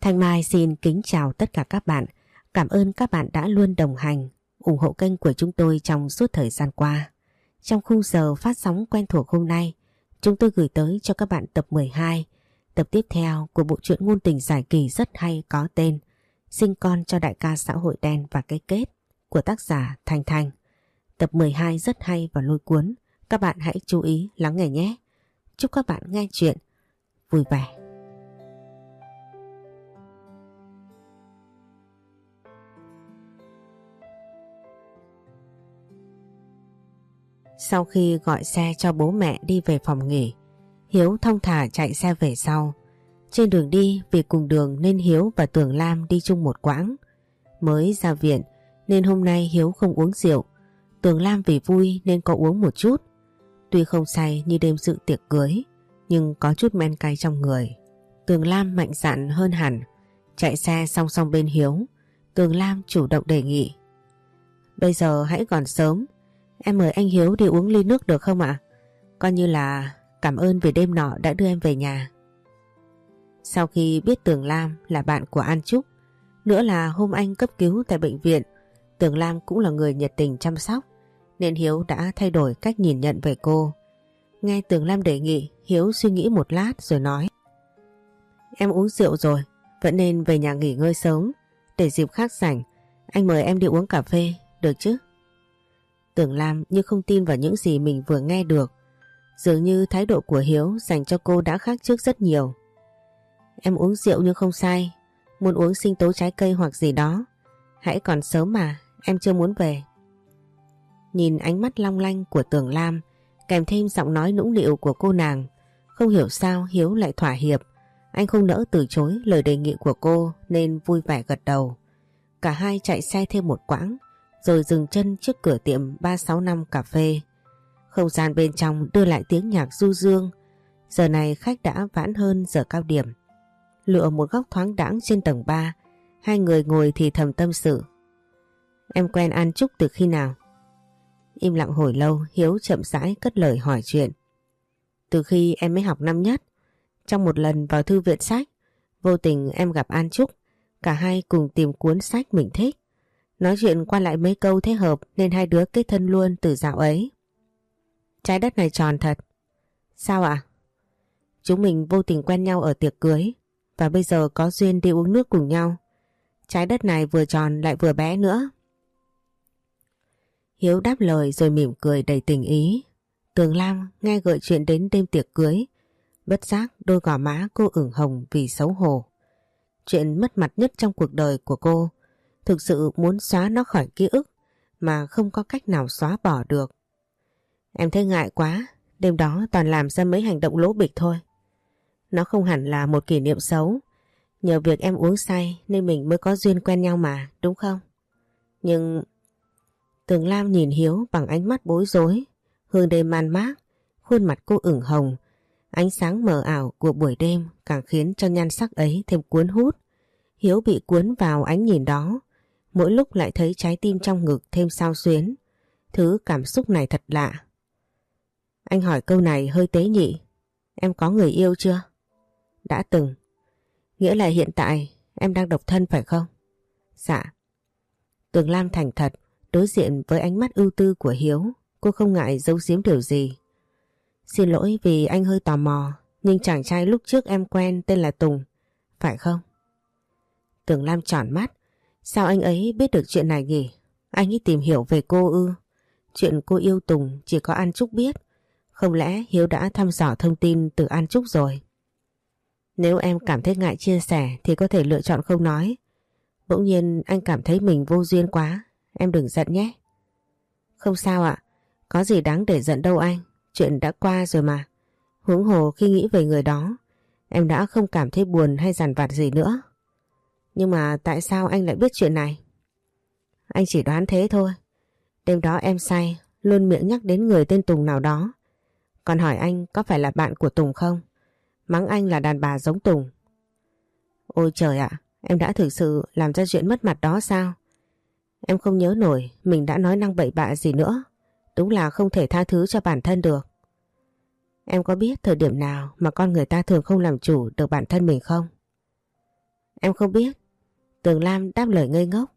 Thanh Mai xin kính chào tất cả các bạn. Cảm ơn các bạn đã luôn đồng hành, ủng hộ kênh của chúng tôi trong suốt thời gian qua. Trong khung giờ phát sóng quen thuộc hôm nay, chúng tôi gửi tới cho các bạn tập 12, tập tiếp theo của bộ truyện ngôn tình dài kỳ rất hay có tên Sinh con cho đại ca xã hội đen và cái kết của tác giả Thanh Thanh. Tập 12 rất hay và lôi cuốn, các bạn hãy chú ý lắng nghe nhé. Chúc các bạn nghe chuyện vui vẻ. Sau khi gọi xe cho bố mẹ đi về phòng nghỉ, Hiếu thong thả chạy xe về sau. Trên đường đi vì cùng đường nên Hiếu và Tường Lam đi chung một quãng. Mới ra viện nên hôm nay Hiếu không uống rượu. Tường Lam vì vui nên có uống một chút. Tuy không say như đêm dự tiệc cưới, nhưng có chút men cay trong người. Tường Lam mạnh dạn hơn hẳn. Chạy xe song song bên Hiếu, Tường Lam chủ động đề nghị: "Bây giờ hãy còn sớm, em mời anh Hiếu đi uống ly nước được không ạ? Coi như là cảm ơn vì đêm nọ đã đưa em về nhà." Sau khi biết Tường Lam là bạn của An Trúc, nữa là hôm anh cấp cứu tại bệnh viện, Tường Lam cũng là người nhiệt tình chăm sóc, nên Hiếu đã thay đổi cách nhìn nhận về cô. Nghe Tường Lam đề nghị, Hiếu suy nghĩ một lát rồi nói: "Em uống rượu rồi, vẫn nên về nhà nghỉ ngơi sớm, để dịp khác rảnh anh mời em đi uống cà phê, được chứ?" Tường Lam như không tin vào những gì mình vừa nghe được. Dường như thái độ của Hiếu dành cho cô đã khác trước rất nhiều. "Em uống rượu nhưng không say, muốn uống sinh tố trái cây hoặc gì đó. Hãy còn sớm mà, em chưa muốn về." Nhìn ánh mắt long lanh của Tường Lam kèm thêm giọng nói nũng nịu của cô nàng, không hiểu sao Hiếu lại thỏa hiệp. Anh không nỡ từ chối lời đề nghị của cô nên vui vẻ gật đầu. Cả hai chạy xe thêm một quãng rồi dừng chân trước cửa tiệm 365 cà phê. Không gian bên trong đưa lại tiếng nhạc du dương. Giờ này khách đã vãn hơn giờ cao điểm. Lựa một góc thoáng đãng trên tầng 3, hai người ngồi thì thầm tâm sự. "Em quen An Trúc từ khi nào?" Im lặng hồi lâu, Hiếu chậm rãi cất lời hỏi chuyện. "Từ khi em mới học năm nhất. Trong một lần vào thư viện sách, vô tình em gặp An Trúc. Cả hai cùng tìm cuốn sách mình thích. Nói chuyện qua lại mấy câu thế hợp nên hai đứa kết thân luôn từ dạo ấy." "Trái đất này tròn thật." "Sao ạ?" "Chúng mình vô tình quen nhau ở tiệc cưới và bây giờ có duyên đi uống nước cùng nhau. Trái đất này vừa tròn lại vừa bé nữa." Hiếu đáp lời rồi mỉm cười đầy tình ý. Tường Lam nghe gợi chuyện đến đêm tiệc cưới, bất giác đôi gò má cô ửng hồng vì xấu hổ. Chuyện mất mặt nhất trong cuộc đời của cô, thực sự muốn xóa nó khỏi ký ức mà không có cách nào xóa bỏ được. "Em thấy ngại quá, đêm đó toàn làm ra mấy hành động lố bịch thôi. Nó không hẳn là một kỷ niệm xấu. Nhờ việc em uống say nên mình mới có duyên quen nhau mà, đúng không?" "Nhưng..." Tường Lam nhìn Hiếu bằng ánh mắt bối rối. Hương đêm man mác, khuôn mặt cô ửng hồng. Ánh sáng mờ ảo của buổi đêm càng khiến cho nhan sắc ấy thêm cuốn hút. Hiếu bị cuốn vào ánh nhìn đó, mỗi lúc lại thấy trái tim trong ngực thêm xao xuyến. Thứ cảm xúc này thật lạ. Anh hỏi câu này hơi tế nhị. Em có người yêu chưa? Đã từng. Nghĩa là hiện tại em đang độc thân phải không? Dạ. Tường Lam thành thật đối diện với ánh mắt ưu tư của Hiếu. Cô không ngại giấu giếm điều gì. Xin lỗi vì anh hơi tò mò, nhưng chàng trai lúc trước em quen tên là Tùng, phải không? Tường Lam tròn mắt. Sao anh ấy biết được chuyện này nhỉ? Anh ấy tìm hiểu về cô ư? Chuyện cô yêu Tùng chỉ có An Trúc biết. Không lẽ Hiếu đã thăm dò thông tin từ An Trúc rồi? Nếu em cảm thấy ngại chia sẻ thì có thể lựa chọn không nói. Bỗng nhiên anh cảm thấy mình vô duyên quá. Em đừng giận nhé. Không sao ạ. Có gì đáng để giận đâu anh. Chuyện đã qua rồi mà. Huống hồ khi nghĩ về người đó, em đã không cảm thấy buồn hay dằn vặt gì nữa. Nhưng mà tại sao anh lại biết chuyện này? Anh chỉ đoán thế thôi. Đêm đó em say, luôn miệng nhắc đến người tên Tùng nào đó. Còn hỏi anh có phải là bạn của Tùng không? Mắng anh là đàn bà giống Tùng. Ôi trời ạ, em đã thực sự làm ra chuyện mất mặt đó sao? Em không nhớ nổi mình đã nói năng bậy bạ gì nữa. Đúng là không thể tha thứ cho bản thân được. Em có biết thời điểm nào mà con người ta thường không làm chủ được bản thân mình không? Em không biết. Tường Lam đáp lời ngây ngốc.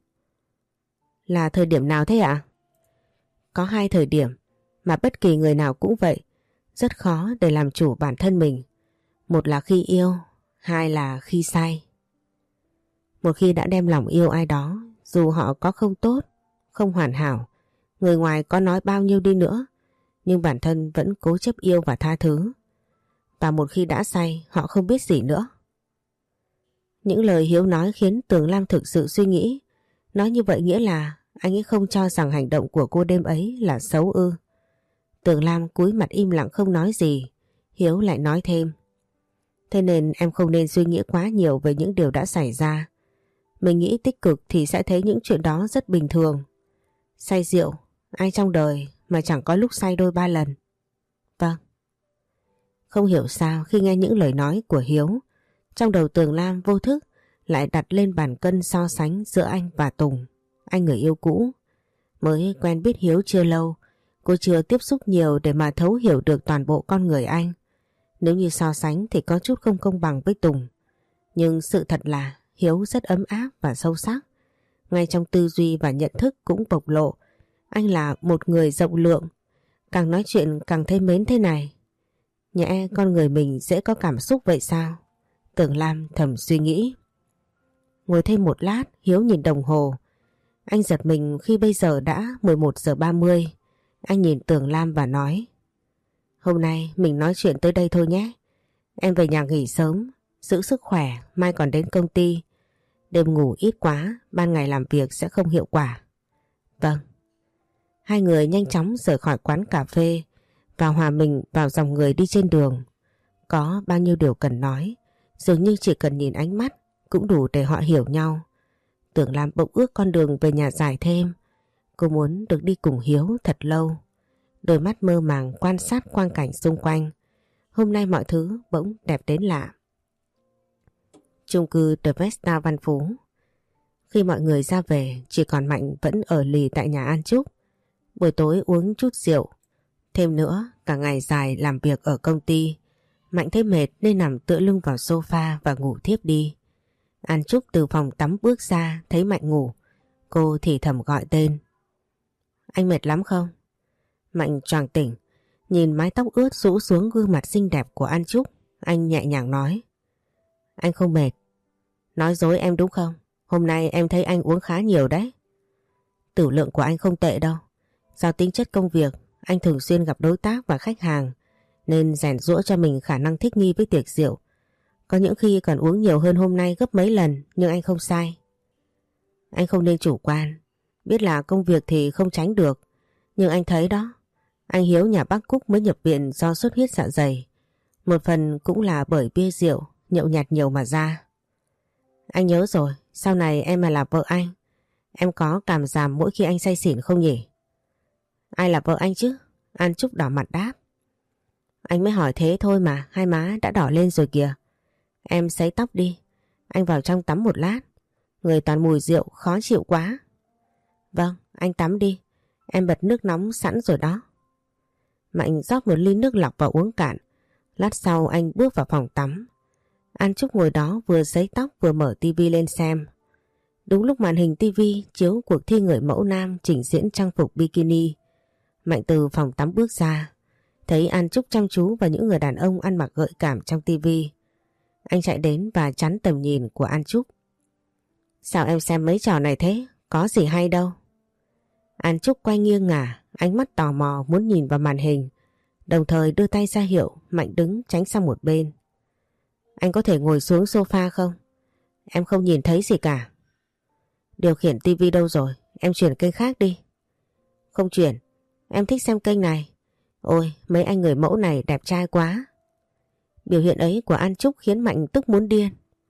Là thời điểm nào thế ạ? Có hai thời điểm mà bất kỳ người nào cũng vậy. Rất khó để làm chủ bản thân mình. Một là khi yêu, hai là khi say. Một khi đã đem lòng yêu ai đó, dù họ có không tốt, không hoàn hảo, người ngoài có nói bao nhiêu đi nữa, nhưng bản thân vẫn cố chấp yêu và tha thứ. Và một khi đã say, họ không biết gì nữa. Những lời Hiếu nói khiến Tường Lam thực sự suy nghĩ. Nói như vậy nghĩa là anh ấy không cho rằng hành động của cô đêm ấy là xấu ư? Tường Lam cúi mặt im lặng không nói gì. Hiếu lại nói thêm. Thế nên em không nên suy nghĩ quá nhiều về những điều đã xảy ra. Mình nghĩ tích cực thì sẽ thấy những chuyện đó rất bình thường. Say rượu, ai trong đời mà chẳng có lúc say đôi ba lần. Vâng. Không hiểu sao khi nghe những lời nói của Hiếu, trong đầu Tường Lam vô thức lại đặt lên bàn cân so sánh giữa anh và Tùng, anh người yêu cũ. Mới quen biết Hiếu chưa lâu, cô chưa tiếp xúc nhiều để mà thấu hiểu được toàn bộ con người anh. Nếu như so sánh thì có chút không công bằng với Tùng. Nhưng sự thật là Hiếu rất ấm áp và sâu sắc. Ngay trong tư duy và nhận thức cũng bộc lộ. Anh là một người rộng lượng. Càng nói chuyện càng thấy mến thế này. Nhẽ con người mình dễ có cảm xúc vậy sao? Tường Lam thầm suy nghĩ. Ngồi thêm một lát, Hiếu nhìn đồng hồ. Anh giật mình khi bây giờ đã 11 giờ 30. Anh nhìn Tường Lam và nói. Hôm nay mình nói chuyện tới đây thôi nhé. Em về nhà nghỉ sớm, giữ sức khỏe, mai còn đến công ty. Đêm ngủ ít quá, ban ngày làm việc sẽ không hiệu quả. Vâng. Hai người nhanh chóng rời khỏi quán cà phê và hòa mình vào dòng người đi trên đường. Có bao nhiêu điều cần nói, dường như chỉ cần nhìn ánh mắt cũng đủ để họ hiểu nhau. Tường Lam bỗng ước con đường về nhà dài thêm. Cô muốn được đi cùng Hiếu thật lâu. Đôi mắt mơ màng quan sát quang cảnh xung quanh. Hôm nay mọi thứ bỗng đẹp đến lạ. Chung cư The Vesta Văn Phú. Khi mọi người ra về, chỉ còn Mạnh vẫn ở lì tại nhà An Trúc. Buổi tối uống chút rượu. Thêm nữa, cả ngày dài làm việc ở công ty. Mạnh thấy mệt nên nằm tựa lưng vào sofa và ngủ thiếp đi. An Trúc từ phòng tắm bước ra thấy Mạnh ngủ. Cô thì thầm gọi tên. Anh mệt lắm không? Mạnh choàng tỉnh, nhìn mái tóc ướt rũ xuống gương mặt xinh đẹp của An Trúc. Anh nhẹ nhàng nói. Anh không mệt. Nói dối em đúng không? Hôm nay em thấy anh uống khá nhiều đấy. Tửu lượng của anh không tệ đâu. Do tính chất công việc, anh thường xuyên gặp đối tác và khách hàng nên rèn giũa cho mình khả năng thích nghi với tiệc rượu. Có những khi còn uống nhiều hơn hôm nay gấp mấy lần, nhưng anh không sai. Anh không nên chủ quan. Biết là công việc thì không tránh được. Nhưng anh thấy đó, anh Hiếu nhà bác Cúc mới nhập viện do xuất huyết dạ dày. Một phần cũng là bởi bia rượu, nhậu nhạt nhiều mà ra. Anh nhớ rồi, sau này em mà là vợ anh, em có cảm giảm mỗi khi anh say xỉn không nhỉ? Ai là vợ anh chứ? An Trúc đỏ mặt đáp. Anh mới hỏi thế thôi mà, hai má đã đỏ lên rồi kìa. Em sấy tóc đi, anh vào trong tắm một lát. Người toàn mùi rượu, khó chịu quá. Vâng, anh tắm đi, em bật nước nóng sẵn rồi đó. Mạnh rót một ly nước lọc vào uống cạn. Lát sau anh bước vào phòng tắm. An Trúc ngồi đó vừa sấy tóc vừa mở tivi lên xem. Đúng lúc màn hình tivi chiếu cuộc thi người mẫu nam trình diễn trang phục bikini. Mạnh từ phòng tắm bước ra, thấy An Trúc chăm chú vào những người đàn ông ăn mặc gợi cảm trong tivi. Anh chạy đến và chắn tầm nhìn của An Trúc. Sao em xem mấy trò này thế? Có gì hay đâu. An Trúc quay nghiêng ngả, ánh mắt tò mò muốn nhìn vào màn hình, đồng thời đưa tay ra hiệu Mạnh đứng tránh sang một bên. Anh có thể ngồi xuống sofa không? Em không nhìn thấy gì cả. Điều khiển tivi đâu rồi? Em chuyển kênh khác đi. Không chuyển, em thích xem kênh này. Ôi, mấy anh người mẫu này đẹp trai quá. Biểu hiện ấy của An Trúc khiến Mạnh tức muốn điên.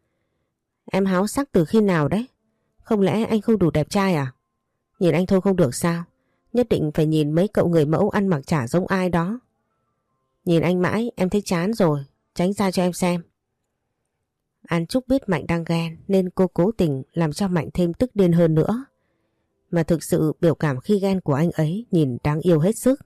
Em háo sắc từ khi nào đấy? Không lẽ anh không đủ đẹp trai à? Nhìn anh thôi không được sao? Nhất định phải nhìn mấy cậu người mẫu ăn mặc chả giống ai đó. Nhìn anh mãi em thấy chán rồi, tránh ra cho em xem. An Trúc biết Mạnh đang ghen nên cô cố tình làm cho Mạnh thêm tức điên hơn nữa. Mà thực sự biểu cảm khi ghen của anh ấy nhìn đáng yêu hết sức.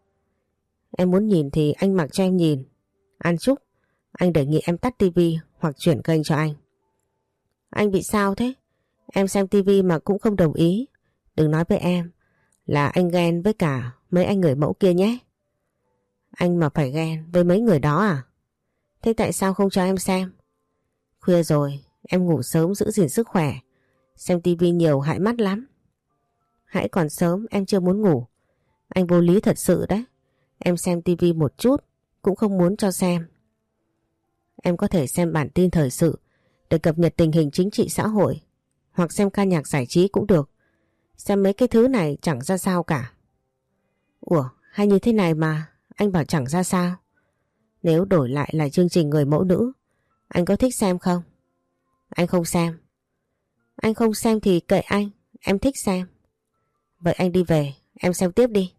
Em muốn nhìn thì anh mặc cho em nhìn. An Trúc, anh đề nghị em tắt tivi hoặc chuyển kênh cho anh. Anh bị sao thế? Em xem tivi mà cũng không đồng ý. Đừng nói với em là anh ghen với cả mấy anh người mẫu kia nhé. Anh mà phải ghen với mấy người đó à? Thế tại sao không cho em xem? Khuya rồi, em ngủ sớm giữ gìn sức khỏe. Xem tivi nhiều hại mắt lắm. Hãy còn sớm, em chưa muốn ngủ. Anh vô lý thật sự đấy. Em xem tivi một chút cũng không muốn cho xem. Em có thể xem bản tin thời sự để cập nhật tình hình chính trị xã hội, hoặc xem ca nhạc giải trí cũng được. Xem mấy cái thứ này chẳng ra sao cả. Ủa, hay như thế này mà anh bảo chẳng ra sao? Nếu đổi lại là chương trình người mẫu nữ, anh có thích xem không? Anh không xem. Anh không xem thì kệ anh, em thích xem. Vậy anh đi về, em xem tiếp đi.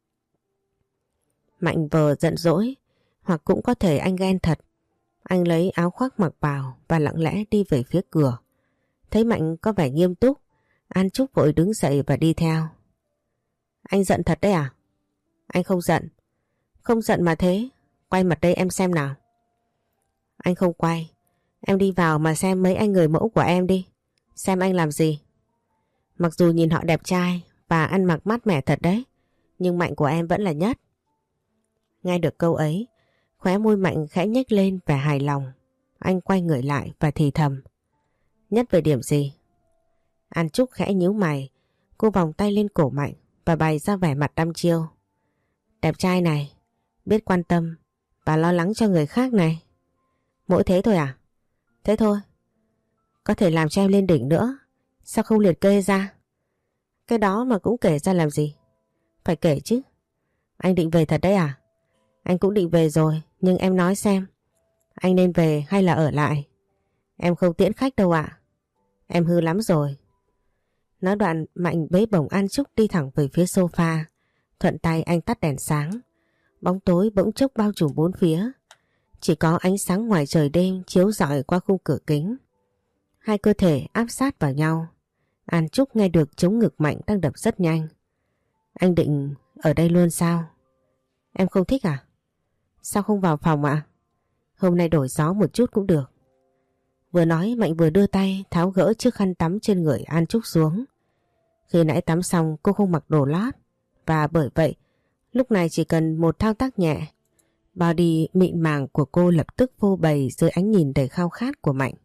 Mạnh vờ giận dỗi, hoặc cũng có thể anh ghen thật. Anh lấy áo khoác mặc vào và lặng lẽ đi về phía cửa. Thấy Mạnh có vẻ nghiêm túc, An Trúc vội đứng dậy và đi theo. Anh giận thật đấy à? Anh không giận. Không giận mà thế. Quay mặt đây em xem nào. Anh không quay. Em đi vào mà xem mấy anh người mẫu của em đi. Xem anh làm gì. Mặc dù nhìn họ đẹp trai và ăn mặc mát mẻ thật đấy, nhưng Mạnh của em vẫn là nhất. Nghe được câu ấy, khóe môi Mạnh khẽ nhếch lên vẻ hài lòng. Anh quay người lại và thì thầm. Nhất về điểm gì? An Trúc khẽ nhíu mày. Cô vòng tay lên cổ Mạnh và bày ra vẻ mặt đăm chiêu. Đẹp trai này, biết quan tâm và lo lắng cho người khác này. Mỗi thế thôi à? Thế thôi. Có thể làm cho em lên đỉnh nữa. Sao không liệt kê ra? Cái đó mà cũng kể ra làm gì? Phải kể chứ. Anh định về thật đấy à? Anh cũng định về rồi, nhưng em nói xem, anh nên về hay là ở lại? Em không tiễn khách đâu ạ. Em hư lắm rồi. Nói đoạn Mạnh bế bổng An Trúc đi thẳng về phía sofa. Thuận tay anh tắt đèn sáng. Bóng tối bỗng chốc bao trùm bốn phía. Chỉ có ánh sáng ngoài trời đêm chiếu rọi qua khung cửa kính. Hai cơ thể áp sát vào nhau. An Trúc nghe được trống ngực Mạnh đang đập rất nhanh. Anh định ở đây luôn sao? Em không thích à? Sao không vào phòng ạ? Hôm nay đổi gió một chút cũng được. Vừa nói Mạnh vừa đưa tay tháo gỡ chiếc khăn tắm trên người An Trúc xuống. Khi nãy tắm xong cô không mặc đồ lót, và bởi vậy lúc này chỉ cần một thao tác nhẹ, body mịn màng của cô lập tức phô bày dưới ánh nhìn đầy khao khát của Mạnh.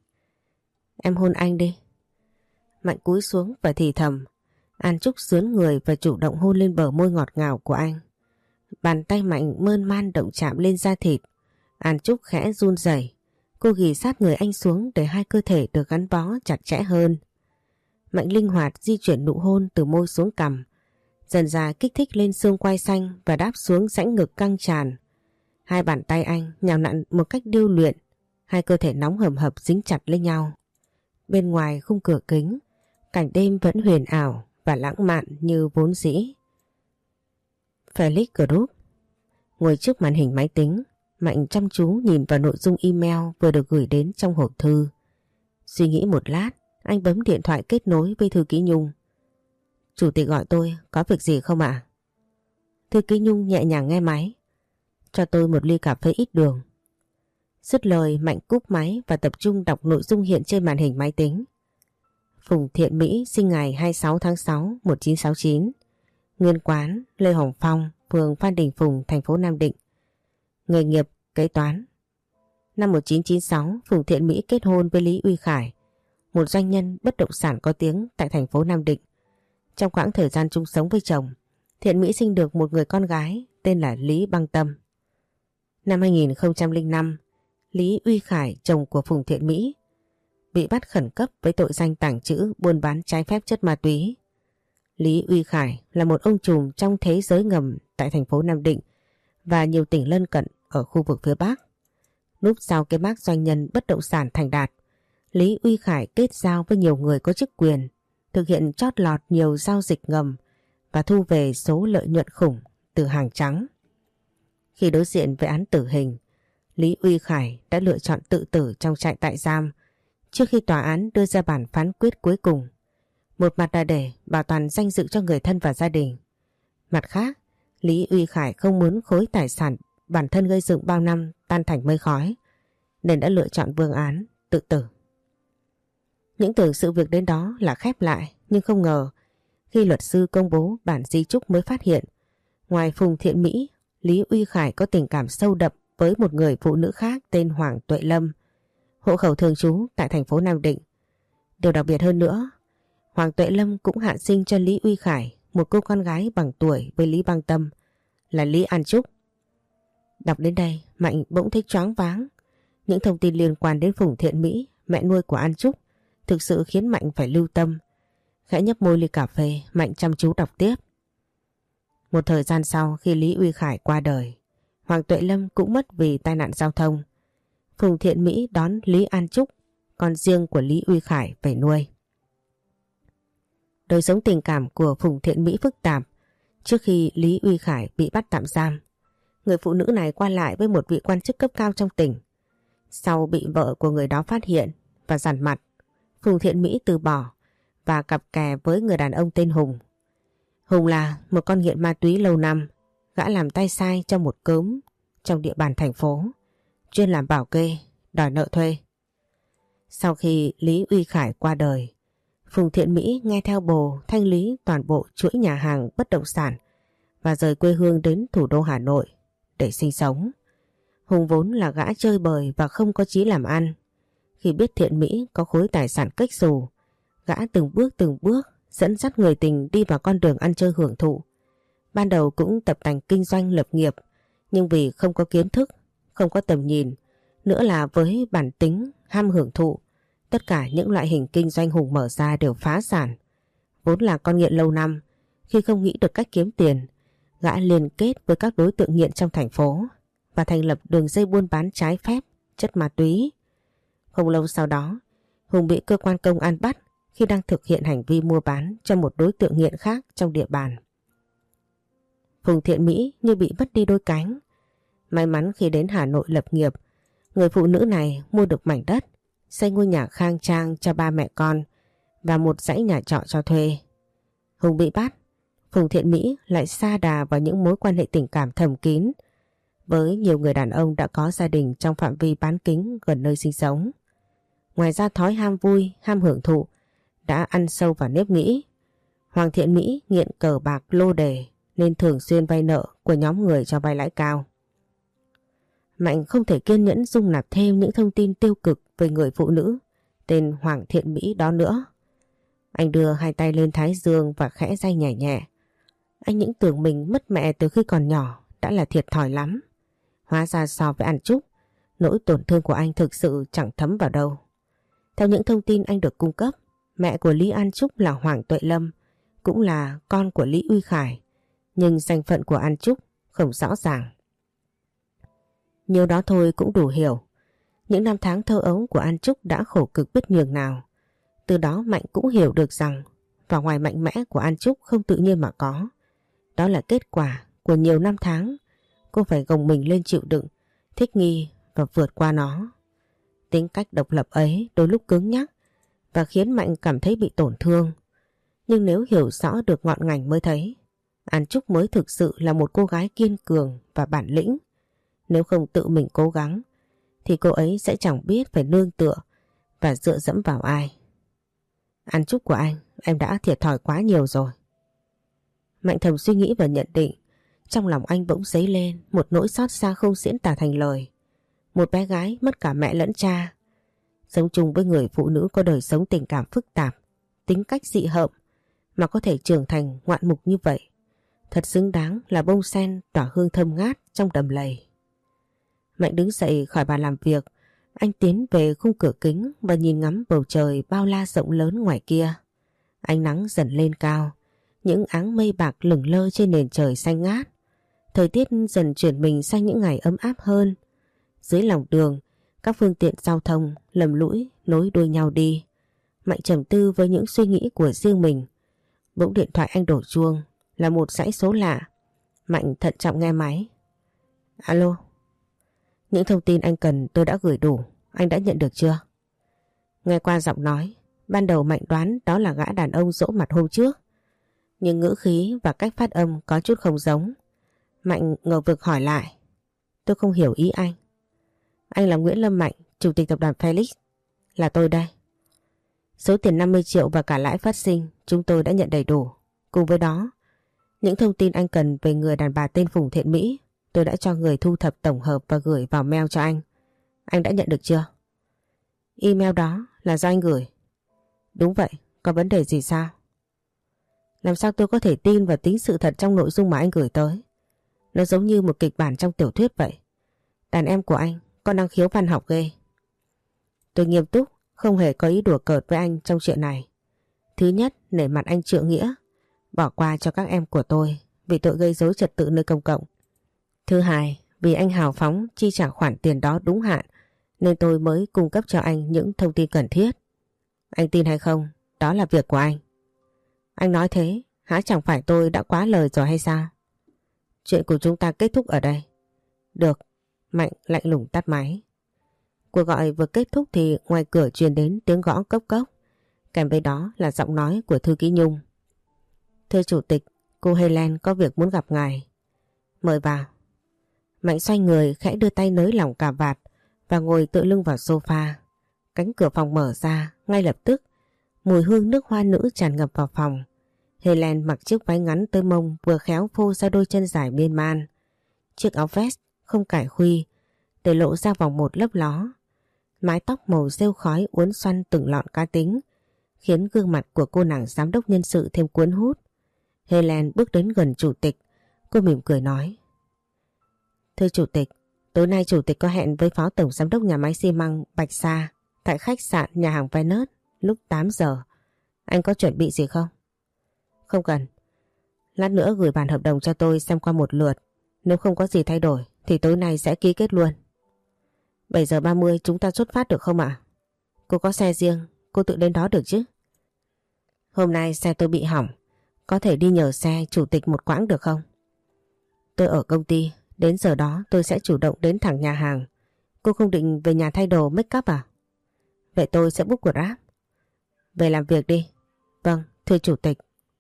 Em hôn anh đi. Mạnh cúi xuống và thì thầm. An Trúc xướn người và chủ động hôn lên bờ môi ngọt ngào của anh. Bàn tay Mạnh mơn man động chạm lên da thịt. An Trúc khẽ run rẩy. Cô ghì sát người anh xuống để hai cơ thể được gắn bó chặt chẽ hơn. Mạnh linh hoạt di chuyển nụ hôn từ môi xuống cằm, dần dà kích thích lên xương quai xanh và đáp xuống rãnh ngực căng tràn. Hai bàn tay anh nhào nặn một cách điêu luyện, hai cơ thể nóng hầm hập dính chặt lên nhau. Bên ngoài khung cửa kính, cảnh đêm vẫn huyền ảo và lãng mạn như vốn dĩ. Felix Group. Ngồi trước màn hình máy tính, Mạnh chăm chú nhìn vào nội dung email vừa được gửi đến trong hộp thư. Suy nghĩ một lát, anh bấm điện thoại kết nối với thư ký Nhung. Chủ tịch gọi tôi, có việc gì không ạ? Thư ký Nhung nhẹ nhàng nghe máy. Cho tôi một ly cà phê ít đường. Dứt lời Mạnh cúp máy và tập trung đọc nội dung hiện trên màn hình máy tính. Phùng Thiện Mỹ sinh ngày 26 tháng 6, 1969. Nguyên quán Lê Hồng Phong, phường Phan Đình Phùng, thành phố Nam Định. Nghề nghiệp kế toán. Năm 1996, Phùng Thiện Mỹ kết hôn với Lý Uy Khải, một doanh nhân bất động sản có tiếng tại thành phố Nam Định. Trong quãng thời gian chung sống với chồng, Thiện Mỹ sinh được một người con gái tên là Lý Băng Tâm. Năm 2005, Lý Uy Khải, chồng của Phùng Thiện Mỹ, bị bắt khẩn cấp với tội danh tàng trữ buôn bán trái phép chất ma túy. Lý Uy Khải là một ông trùm trong thế giới ngầm tại thành phố Nam Định và nhiều tỉnh lân cận ở khu vực phía Bắc. Núp sau cái mác doanh nhân bất động sản thành đạt, Lý Uy Khải kết giao với nhiều người có chức quyền, thực hiện chót lọt nhiều giao dịch ngầm và thu về số lợi nhuận khủng từ hàng trắng. Khi đối diện với án tử hình, Lý Uy Khải đã lựa chọn tự tử trong trại tạm giam trước khi tòa án đưa ra bản phán quyết cuối cùng. Một mặt là để bảo toàn danh dự cho người thân và gia đình. Mặt khác, Lý Uy Khải không muốn khối tài sản bản thân gây dựng bao năm tan thành mây khói, nên đã lựa chọn phương án tự tử. Những tưởng sự việc đến đó là khép lại, nhưng không ngờ khi luật sư công bố bản di chúc mới phát hiện ngoài Phùng Thiện Mỹ, Lý Uy Khải có tình cảm sâu đậm với một người phụ nữ khác tên Hoàng Tuệ Lâm, hộ khẩu thường trú tại thành phố Nam Định. Điều đặc biệt hơn nữa, Hoàng Tuệ Lâm cũng hạ sinh cho Lý Uy Khải một cô con gái bằng tuổi với Lý Băng Tâm là Lý An Trúc. Đọc đến đây, Mạnh bỗng thấy choáng váng. Những thông tin liên quan đến Phùng Thiện Mỹ, mẹ nuôi của An Trúc, thực sự khiến Mạnh phải lưu tâm. Khẽ nhấp môi ly cà phê, Mạnh chăm chú đọc tiếp. Một thời gian sau, khi Lý Uy Khải qua đời, Hoàng Tuệ Lâm cũng mất vì tai nạn giao thông. Phùng Thiện Mỹ đón Lý An Trúc, con riêng của Lý Uy Khải, về nuôi. Đời sống tình cảm của Phùng Thiện Mỹ phức tạp. Trước khi Lý Uy Khải bị bắt tạm giam, người phụ nữ này qua lại với một vị quan chức cấp cao trong tỉnh. Sau bị vợ của người đó phát hiện và giằn mặt, Phùng Thiện Mỹ từ bỏ và cặp kè với người đàn ông tên Hùng. Hùng là một con nghiện ma túy lâu năm, gã làm tay sai cho một cớm trong địa bàn thành phố, chuyên làm bảo kê, đòi nợ thuê. Sau khi Lý Uy Khải qua đời, Phùng Thiện Mỹ nghe theo bồ thanh lý toàn bộ chuỗi nhà hàng bất động sản và rời quê hương đến thủ đô Hà Nội để sinh sống. Hùng vốn là gã chơi bời và không có chí làm ăn. Khi biết Thiện Mỹ có khối tài sản kếch xù, gã từng bước dẫn dắt người tình đi vào con đường ăn chơi hưởng thụ. Ban đầu cũng tập tành kinh doanh lập nghiệp, nhưng vì không có kiến thức, không có tầm nhìn, nữa là với bản tính ham hưởng thụ, tất cả những loại hình kinh doanh Hùng mở ra đều phá sản. Vốn là con nghiện lâu năm, khi không nghĩ được cách kiếm tiền, gã liên kết với các đối tượng nghiện trong thành phố và thành lập đường dây buôn bán trái phép chất ma túy. Không lâu sau đó, Hùng bị cơ quan công an bắt khi đang thực hiện hành vi mua bán cho một đối tượng nghiện khác trong địa bàn. Phùng Thiện Mỹ như bị mất đi đôi cánh. May mắn khi đến Hà Nội lập nghiệp, người phụ nữ này mua được mảnh đất, xây ngôi nhà khang trang cho ba mẹ con và một dãy nhà trọ cho thuê. Hùng bị bắt, Phùng Thiện Mỹ lại sa đà vào những mối quan hệ tình cảm thầm kín với nhiều người đàn ông đã có gia đình trong phạm vi bán kính gần nơi sinh sống. Ngoài ra thói ham vui, ham hưởng thụ đã ăn sâu vào nếp nghĩ. Hoàng Thiện Mỹ nghiện cờ bạc lô đề nên thường xuyên vay nợ của nhóm người cho vay lãi cao. Mạnh không thể kiên nhẫn dung nạp thêm những thông tin tiêu cực về người phụ nữ tên Hoàng Thiện Mỹ đó nữa. Anh đưa hai tay lên thái dương và khẽ day nhẹ nhẹ. Anh những tưởng mình mất mẹ từ khi còn nhỏ đã là thiệt thòi lắm. Hóa ra so với An Trúc, nỗi tổn thương của anh thực sự chẳng thấm vào đâu. Theo những thông tin anh được cung cấp, mẹ của Lý An Trúc là Hoàng Tuệ Lâm, cũng là con của Lý Uy Khải, nhưng danh phận của An Trúc không rõ ràng. Nhiều đó thôi cũng đủ hiểu. Những năm tháng thơ ấu của An Trúc đã khổ cực biết nhường nào. Từ đó Mạnh cũng hiểu được rằng và ngoài mạnh mẽ của An Trúc không tự nhiên mà có. Đó là kết quả của nhiều năm tháng cô phải gồng mình lên chịu đựng, thích nghi và vượt qua nó. Tính cách độc lập ấy đôi lúc cứng nhắc và khiến Mạnh cảm thấy bị tổn thương. Nhưng nếu hiểu rõ được ngọn ngành mới thấy, An Trúc mới thực sự là một cô gái kiên cường và bản lĩnh. Nếu không tự mình cố gắng, thì cô ấy sẽ chẳng biết phải nương tựa và dựa dẫm vào ai. An Trúc của anh, em đã thiệt thòi quá nhiều rồi. Mạnh thầm suy nghĩ và nhận định. Trong lòng anh bỗng dấy lên một nỗi xót xa không diễn tả thành lời. Một bé gái mất cả mẹ lẫn cha, sống chung với người phụ nữ có đời sống tình cảm phức tạp, tính cách dị hợm mà có thể trưởng thành ngoạn mục như vậy. Thật xứng đáng là bông sen tỏa hương thơm ngát trong đầm lầy. Mạnh đứng dậy khỏi bàn làm việc. Anh tiến về khung cửa kính và nhìn ngắm bầu trời bao la rộng lớn ngoài kia. Ánh nắng dần lên cao, những áng mây bạc lửng lơ trên nền trời xanh ngát. Thời tiết dần chuyển mình sang những ngày ấm áp hơn. Dưới lòng đường, các phương tiện giao thông lầm lũi nối đuôi nhau đi. Mạnh trầm tư với những suy nghĩ của riêng mình. Bỗng điện thoại anh đổ chuông, là một dãy số lạ. Mạnh thận trọng nghe máy. Alo. Những thông tin anh cần tôi đã gửi đủ, anh đã nhận được chưa? Nghe qua giọng nói, ban đầu Mạnh đoán đó là gã đàn ông dỗ mặt hôm trước. Nhưng ngữ khí và cách phát âm có chút không giống. Mạnh ngờ vực hỏi lại. Tôi không hiểu ý anh. Anh là Nguyễn Lâm Mạnh, chủ tịch tập đoàn Felix. Là tôi đây. Số tiền 50 triệu và cả lãi phát sinh chúng tôi đã nhận đầy đủ. Cùng với đó, những thông tin anh cần về người đàn bà tên Phùng Thiện Mỹ tôi đã cho người thu thập tổng hợp và gửi vào mail cho anh. Anh đã nhận được chưa? Email đó là do anh gửi. Đúng vậy, có vấn đề gì sao? Làm sao tôi có thể tin vào tính sự thật trong nội dung mà anh gửi tới? Nó giống như một kịch bản trong tiểu thuyết vậy. Đàn em của anh có năng khiếu văn học ghê. Tôi nghiêm túc, không hề có ý đùa cợt với anh trong chuyện này. Thứ nhất, nể mặt anh trượng nghĩa, bỏ qua cho các em của tôi vì tội gây rối trật tự nơi công cộng. Thứ hai, vì anh hào phóng chi trả khoản tiền đó đúng hạn nên tôi mới cung cấp cho anh những thông tin cần thiết. Anh tin hay không, đó là việc của anh. Anh nói thế, hả chẳng phải tôi đã quá lời rồi hay sao? Chuyện của chúng ta kết thúc ở đây. Được, Mạnh lạnh lùng tắt máy. Cuộc gọi vừa kết thúc thì ngoài cửa truyền đến tiếng gõ cốc cốc. Kèm với đó là giọng nói của thư ký Nhung. Thưa chủ tịch, cô Helen có việc muốn gặp ngài. Mời vào. Mạnh xoay người khẽ đưa tay nới lỏng cà vạt và ngồi tựa lưng vào sofa. Cánh cửa phòng mở ra, ngay lập tức mùi hương nước hoa nữ tràn ngập vào phòng. Helen mặc chiếc váy ngắn tới mông vừa khéo phô ra đôi chân dài miên man. Chiếc áo vest không cải khuy để lộ ra vòng một lấp ló. Mái tóc màu rêu khói uốn xoăn từng lọn cá tính khiến gương mặt của cô nàng giám đốc nhân sự thêm cuốn hút. Helen bước đến gần chủ tịch. Cô mỉm cười nói: Thưa chủ tịch, tối nay chủ tịch có hẹn với phó tổng giám đốc nhà máy xi măng Bạch Sa tại khách sạn nhà hàng Venus lúc 8 giờ. Anh có chuẩn bị gì không? Không cần. Lát nữa gửi bản hợp đồng cho tôi xem qua một lượt. Nếu không có gì thay đổi thì tối nay sẽ ký kết luôn. 7 giờ 30 chúng ta xuất phát được không ạ? Cô có xe riêng, cô tự đến đó được chứ? Hôm nay xe tôi bị hỏng, có thể đi nhờ xe chủ tịch một quãng được không? Tôi ở công ty, đến giờ đó tôi sẽ chủ động đến thẳng nhà hàng. Cô không định về nhà thay đồ make up à? Vậy tôi sẽ book Grab. Về làm việc đi. Vâng, thưa chủ tịch.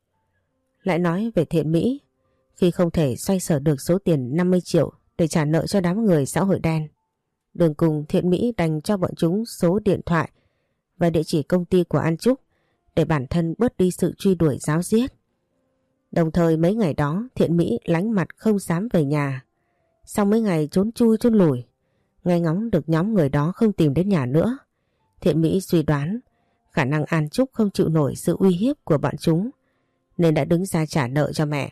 Lại nói về Thiện Mỹ, khi không thể xoay sở được số tiền 50 triệu để trả nợ cho đám người xã hội đen, đường cùng Thiện Mỹ đành cho bọn chúng số điện thoại và địa chỉ công ty của An Trúc để bản thân bớt đi sự truy đuổi giáo giết. Đồng thời mấy ngày đó Thiện Mỹ lánh mặt không dám về nhà. Sau mấy ngày trốn chui trốn lủi, nghe ngóng được nhóm người đó không tìm đến nhà nữa, Thiện Mỹ suy đoán khả năng An Trúc không chịu nổi sự uy hiếp của bọn chúng nên đã đứng ra trả nợ cho mẹ.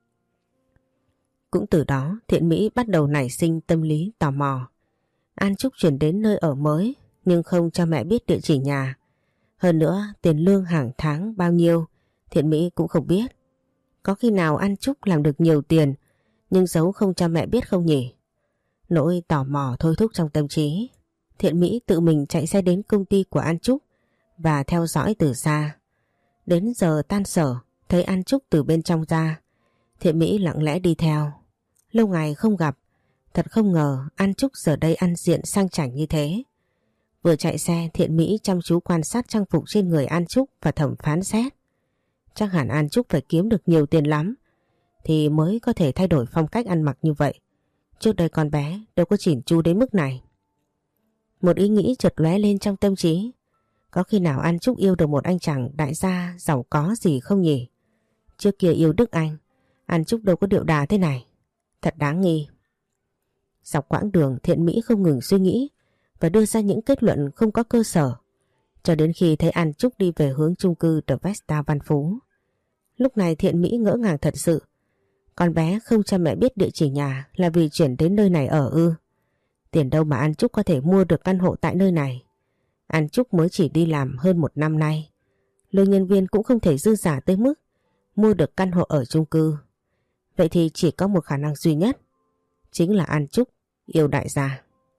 Cũng từ đó Thiện Mỹ bắt đầu nảy sinh tâm lý tò mò. An Trúc chuyển đến nơi ở mới nhưng không cho mẹ biết địa chỉ nhà. Hơn nữa tiền lương hàng tháng bao nhiêu Thiện Mỹ cũng không biết. Có khi nào An Trúc làm được nhiều tiền nhưng giấu không cho mẹ biết không nhỉ? Nỗi tò mò thôi thúc trong tâm trí, Thiện Mỹ tự mình chạy xe đến công ty của An Trúc và theo dõi từ xa. Đến giờ tan sở, thấy An Trúc từ bên trong ra, Thiện Mỹ lặng lẽ đi theo. Lâu ngày không gặp, thật không ngờ An Trúc giờ đây ăn diện sang chảnh như thế. Vừa chạy xe, Thiện Mỹ chăm chú quan sát trang phục trên người An Trúc và thầm phán xét. Chắc hẳn An Trúc phải kiếm được nhiều tiền lắm thì mới có thể thay đổi phong cách ăn mặc như vậy. Trước đây con bé đâu có chỉn chu đến mức này. Một ý nghĩ chợt lóe lên trong tâm trí. Có khi nào An Trúc yêu được một anh chàng đại gia giàu có gì không nhỉ? Trước kia yêu Đức Anh, An Trúc đâu có điệu đà thế này. Thật đáng nghi. Dọc quãng đường Thiện Mỹ không ngừng suy nghĩ và đưa ra những kết luận không có cơ sở, cho đến khi thấy An Trúc đi về hướng chung cư The Vesta Văn Phú. Lúc này Thiện Mỹ ngỡ ngàng thật sự. Con bé không cho mẹ biết địa chỉ nhà là vì chuyển đến nơi này ở ư? Tiền đâu mà An Trúc có thể mua được căn hộ tại nơi này? An Trúc mới chỉ đi làm hơn 1 năm nay, lương nhân viên cũng không thể dư giả tới mức mua được căn hộ ở chung cư. Vậy thì chỉ có một khả năng duy nhất, chính là An Trúc yêu đại gia.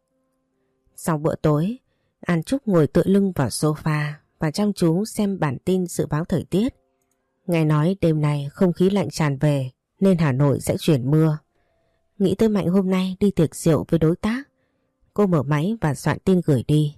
Sau bữa tối, An Trúc ngồi tựa lưng vào sofa và chăm chú xem bản tin dự báo thời tiết. Nghe nói đêm nay không khí lạnh tràn về nên Hà Nội sẽ chuyển mưa. Nghĩ tới Mạnh hôm nay đi tiệc rượu với đối tác, cô mở máy và soạn tin gửi đi.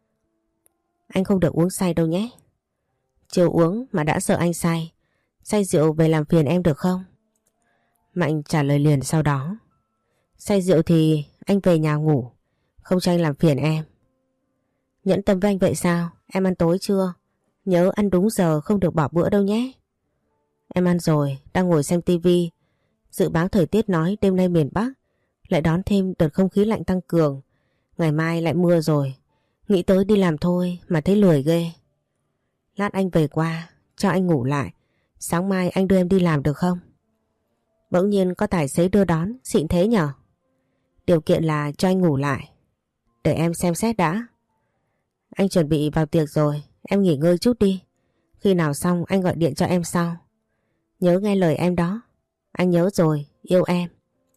Anh không được uống say đâu nhé. Chiều uống mà đã sợ anh say. Say rượu về làm phiền em được không? Mạnh trả lời liền sau đó. Say rượu thì anh về nhà ngủ, không cho anh làm phiền em. Nhẫn tâm với anh vậy sao? Em ăn tối chưa? Nhớ ăn đúng giờ, không được bỏ bữa đâu nhé. Em ăn rồi, đang ngồi xem tivi. Dự báo thời tiết nói đêm nay miền Bắc lại đón thêm đợt không khí lạnh tăng cường. Ngày mai lại mưa rồi. Nghĩ tới đi làm thôi mà thấy lười ghê. Lát anh về qua, cho anh ngủ lại. Sáng mai anh đưa em đi làm được không? Bỗng nhiên có tài xế đưa đón, xịn thế nhở? Điều kiện là cho anh ngủ lại. Để em xem xét đã. Anh chuẩn bị vào tiệc rồi, em nghỉ ngơi chút đi. Khi nào xong anh gọi điện cho em sau. Nhớ nghe lời em đó. Anh nhớ rồi, yêu em.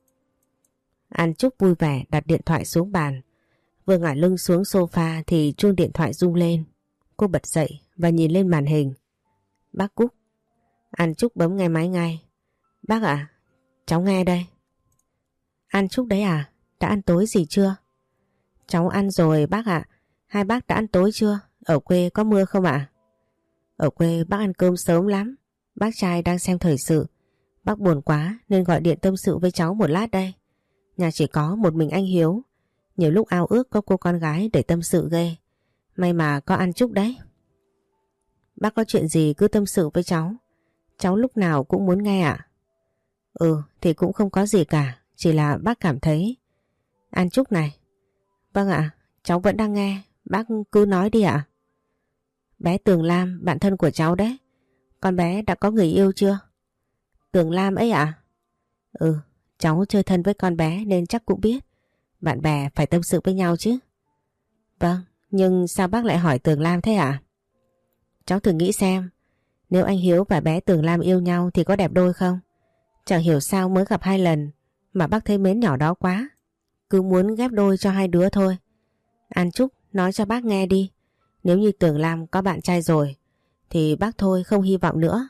An Trúc vui vẻ đặt điện thoại xuống bàn. Vừa ngả lưng xuống sofa thì chuông điện thoại rung lên. Cô bật dậy và nhìn lên màn hình. Bác Cúc. An Trúc bấm nghe máy ngay. Bác ạ, cháu nghe đây. An Trúc đấy à? Đã ăn tối gì chưa? Cháu ăn rồi bác ạ. Hai bác đã ăn tối chưa? Ở quê có mưa không ạ? Ở quê bác ăn cơm sớm lắm. Bác trai đang xem thời sự. Bác buồn quá nên gọi điện tâm sự với cháu một lát đây. Nhà chỉ có một mình anh Hiếu. Nhiều lúc ao ước có cô con gái để tâm sự ghê. May mà có An Trúc đấy. Bác có chuyện gì cứ tâm sự với cháu. Cháu lúc nào cũng muốn nghe ạ. Ừ thì cũng không có gì cả. Chỉ là bác cảm thấy. An Trúc này. Vâng ạ, cháu vẫn đang nghe. Bác cứ nói đi ạ. Bé Tường Lam, bạn thân của cháu đấy. Con bé đã có người yêu chưa? Tường Lam ấy ạ? Ừ, cháu chơi thân với con bé nên chắc cũng biết. Bạn bè phải tâm sự với nhau chứ. Vâng, nhưng sao bác lại hỏi Tường Lam thế ạ? Cháu thử nghĩ xem, nếu anh Hiếu và bé Tường Lam yêu nhau thì có đẹp đôi không? Chẳng hiểu sao mới gặp 2 lần mà bác thấy mến nhỏ đó quá. Cứ muốn ghép đôi cho hai đứa thôi. An Trúc nói cho bác nghe đi. Nếu như Tường Lam có bạn trai rồi thì bác thôi không hy vọng nữa.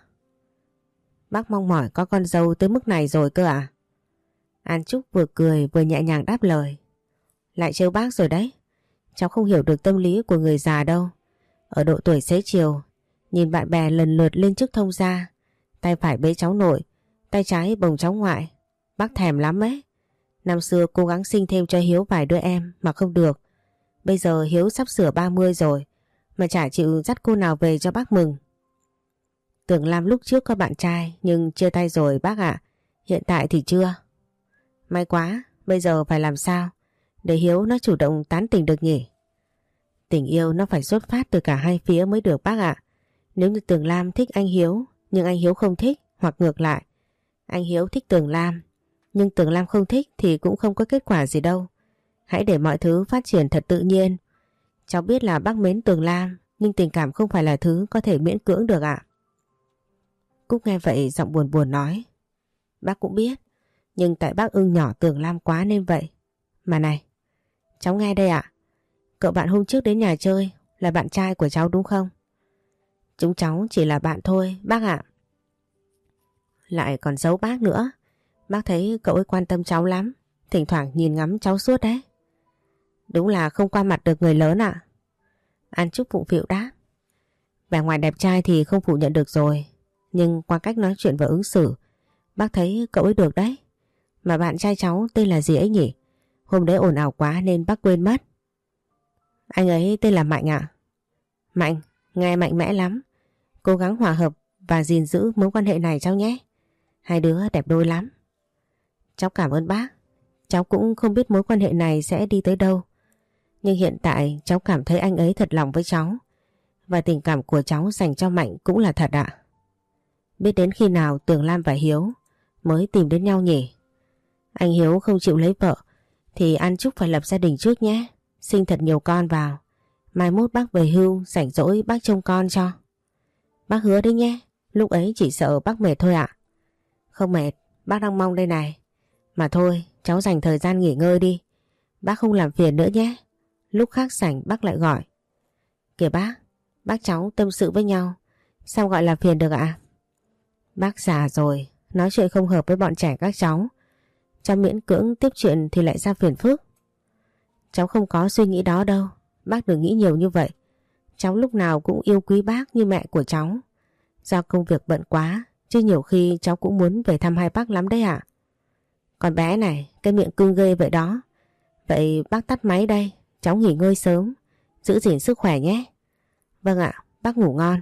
Bác mong mỏi có con dâu tới mức này rồi cơ à? An Trúc vừa cười vừa nhẹ nhàng đáp lời. Lại trêu bác rồi đấy. Cháu không hiểu được tâm lý của người già đâu. Ở độ tuổi xế chiều, nhìn bạn bè lần lượt lên chức thông gia. Tay phải bế cháu nội, tay trái bồng cháu ngoại. Bác thèm lắm ấy. Năm xưa cố gắng sinh thêm cho Hiếu vài đứa em mà không được. Bây giờ Hiếu sắp sửa 30 rồi mà chả chịu dắt cô nào về cho bác mừng. Tường Lam lúc trước có bạn trai nhưng chia tay rồi bác ạ. Hiện tại thì chưa. May quá, bây giờ phải làm sao để Hiếu nó chủ động tán tỉnh được nhỉ? Tình yêu nó phải xuất phát từ cả hai phía mới được bác ạ. Nếu như Tường Lam thích anh Hiếu nhưng anh Hiếu không thích, hoặc ngược lại, anh Hiếu thích Tường Lam nhưng Tường Lam không thích thì cũng không có kết quả gì đâu. Hãy để mọi thứ phát triển thật tự nhiên. Cháu biết là bác mến Tường Lam nhưng tình cảm không phải là thứ có thể miễn cưỡng được ạ. Cúc nghe vậy giọng buồn buồn nói. Bác cũng biết, nhưng tại bác ưng nhỏ Tường Lam quá nên vậy. Mà này, cháu nghe đây ạ. Cậu bạn hôm trước đến nhà chơi là bạn trai của cháu đúng không? Chúng cháu chỉ là bạn thôi bác ạ. Lại còn giấu bác nữa. Bác thấy cậu ấy quan tâm cháu lắm. Thỉnh thoảng nhìn ngắm cháu suốt đấy. Đúng là không qua mặt được người lớn ạ. An Trúc phụng phịu đáp. Vẻ ngoài đẹp trai thì không phủ nhận được rồi. Nhưng qua cách nói chuyện và ứng xử, bác thấy cậu ấy được đấy. Mà bạn trai cháu tên là gì ấy nhỉ? Hôm đấy ồn ào quá nên bác quên mất. Anh ấy tên là Mạnh ạ. Mạnh, nghe mạnh mẽ lắm. Cố gắng hòa hợp và gìn giữ mối quan hệ này cháu nhé. Hai đứa đẹp đôi lắm. Cháu cảm ơn bác. Cháu cũng không biết mối quan hệ này sẽ đi tới đâu. Nhưng hiện tại cháu cảm thấy anh ấy thật lòng với cháu. Và tình cảm của cháu dành cho Mạnh cũng là thật ạ. Biết đến khi nào Tường Lam và Hiếu mới tìm đến nhau nhỉ? Anh Hiếu không chịu lấy vợ thì An Trúc phải lập gia đình trước nhé. Sinh thật nhiều con vào. Mai mốt bác về hưu rảnh rỗi bác trông con cho. Bác hứa đấy nhé. Lúc ấy chỉ sợ bác mệt thôi ạ. Không mệt, bác đang mong đây này. Mà thôi, cháu dành thời gian nghỉ ngơi đi. Bác không làm phiền nữa nhé. Lúc khác rảnh bác lại gọi. Kìa bác cháu tâm sự với nhau. Sao gọi là phiền được ạ? Bác già rồi, nói chuyện không hợp với bọn trẻ các cháu. Cháu miễn cưỡng tiếp chuyện thì lại ra phiền phức. Cháu không có suy nghĩ đó đâu. Bác đừng nghĩ nhiều như vậy. Cháu lúc nào cũng yêu quý bác như mẹ của cháu. Do công việc bận quá, chứ nhiều khi cháu cũng muốn về thăm hai bác lắm đấy ạ. Con bé này, cái miệng cưng ghê vậy đó. Vậy bác tắt máy đây, cháu nghỉ ngơi sớm, giữ gìn sức khỏe nhé. Vâng ạ, bác bác ngủ ngon.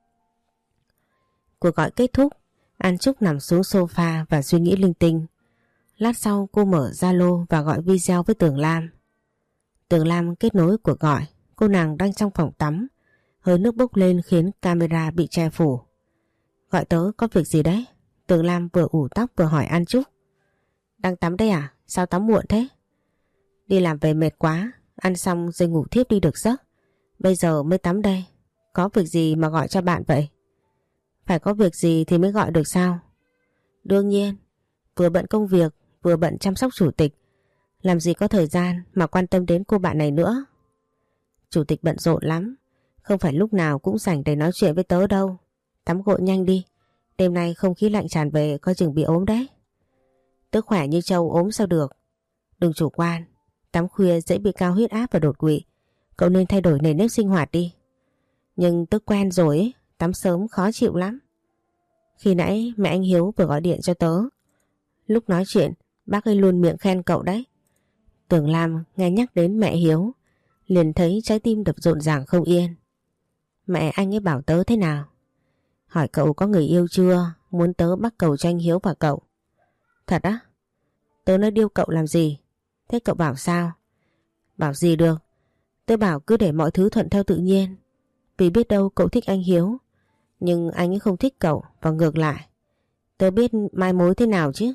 Cuộc gọi kết thúc, An Trúc nằm xuống sofa và suy nghĩ linh tinh. Lát sau cô mở Zalo và gọi video với Tường Lam. Tường Lam kết nối cuộc gọi, cô nàng đang trong phòng tắm. Hơi nước bốc lên khiến camera bị che phủ. Gọi tớ có việc gì đấy? Tường Lam vừa ủ tóc vừa hỏi An Trúc. Đang tắm đây à? Sao tắm muộn thế? Đi làm về mệt quá, ăn xong rồi ngủ thiếp đi được giấc. Bây giờ mới tắm đây. Có việc gì mà gọi cho bạn vậy? Phải có việc gì thì mới gọi được sao? Đương nhiên, vừa bận công việc, vừa bận chăm sóc chủ tịch. Làm gì có thời gian mà quan tâm đến cô bạn này nữa. Chủ tịch bận rộn lắm, không phải lúc nào cũng rảnh để nói chuyện với tớ đâu. Tắm gội nhanh đi, đêm nay không khí lạnh tràn về coi chừng bị ốm đấy. Tớ khỏe như trâu ốm sao được. Đừng chủ quan, tắm khuya dễ bị cao huyết áp và đột quỵ. Cậu nên thay đổi nền nếp sinh hoạt đi. Nhưng tớ quen rồi ấy, tắm sớm khó chịu lắm. Khi nãy mẹ anh Hiếu vừa gọi điện cho tớ. Lúc nói chuyện bác ấy luôn miệng khen cậu đấy. Tường Lam nghe nhắc đến mẹ Hiếu liền thấy trái tim đập rộn ràng không yên. Mẹ anh ấy bảo tớ thế nào? Hỏi cậu có người yêu chưa, muốn tớ bắt cầu cho anh Hiếu và cậu. Thật á? Tớ nói điêu cậu làm gì? Thế cậu bảo sao? Bảo gì được? Tớ bảo cứ để mọi thứ thuận theo tự nhiên. Vì biết đâu cậu thích anh Hiếu, nhưng anh ấy không thích cậu và ngược lại. Tớ biết mai mối thế nào chứ.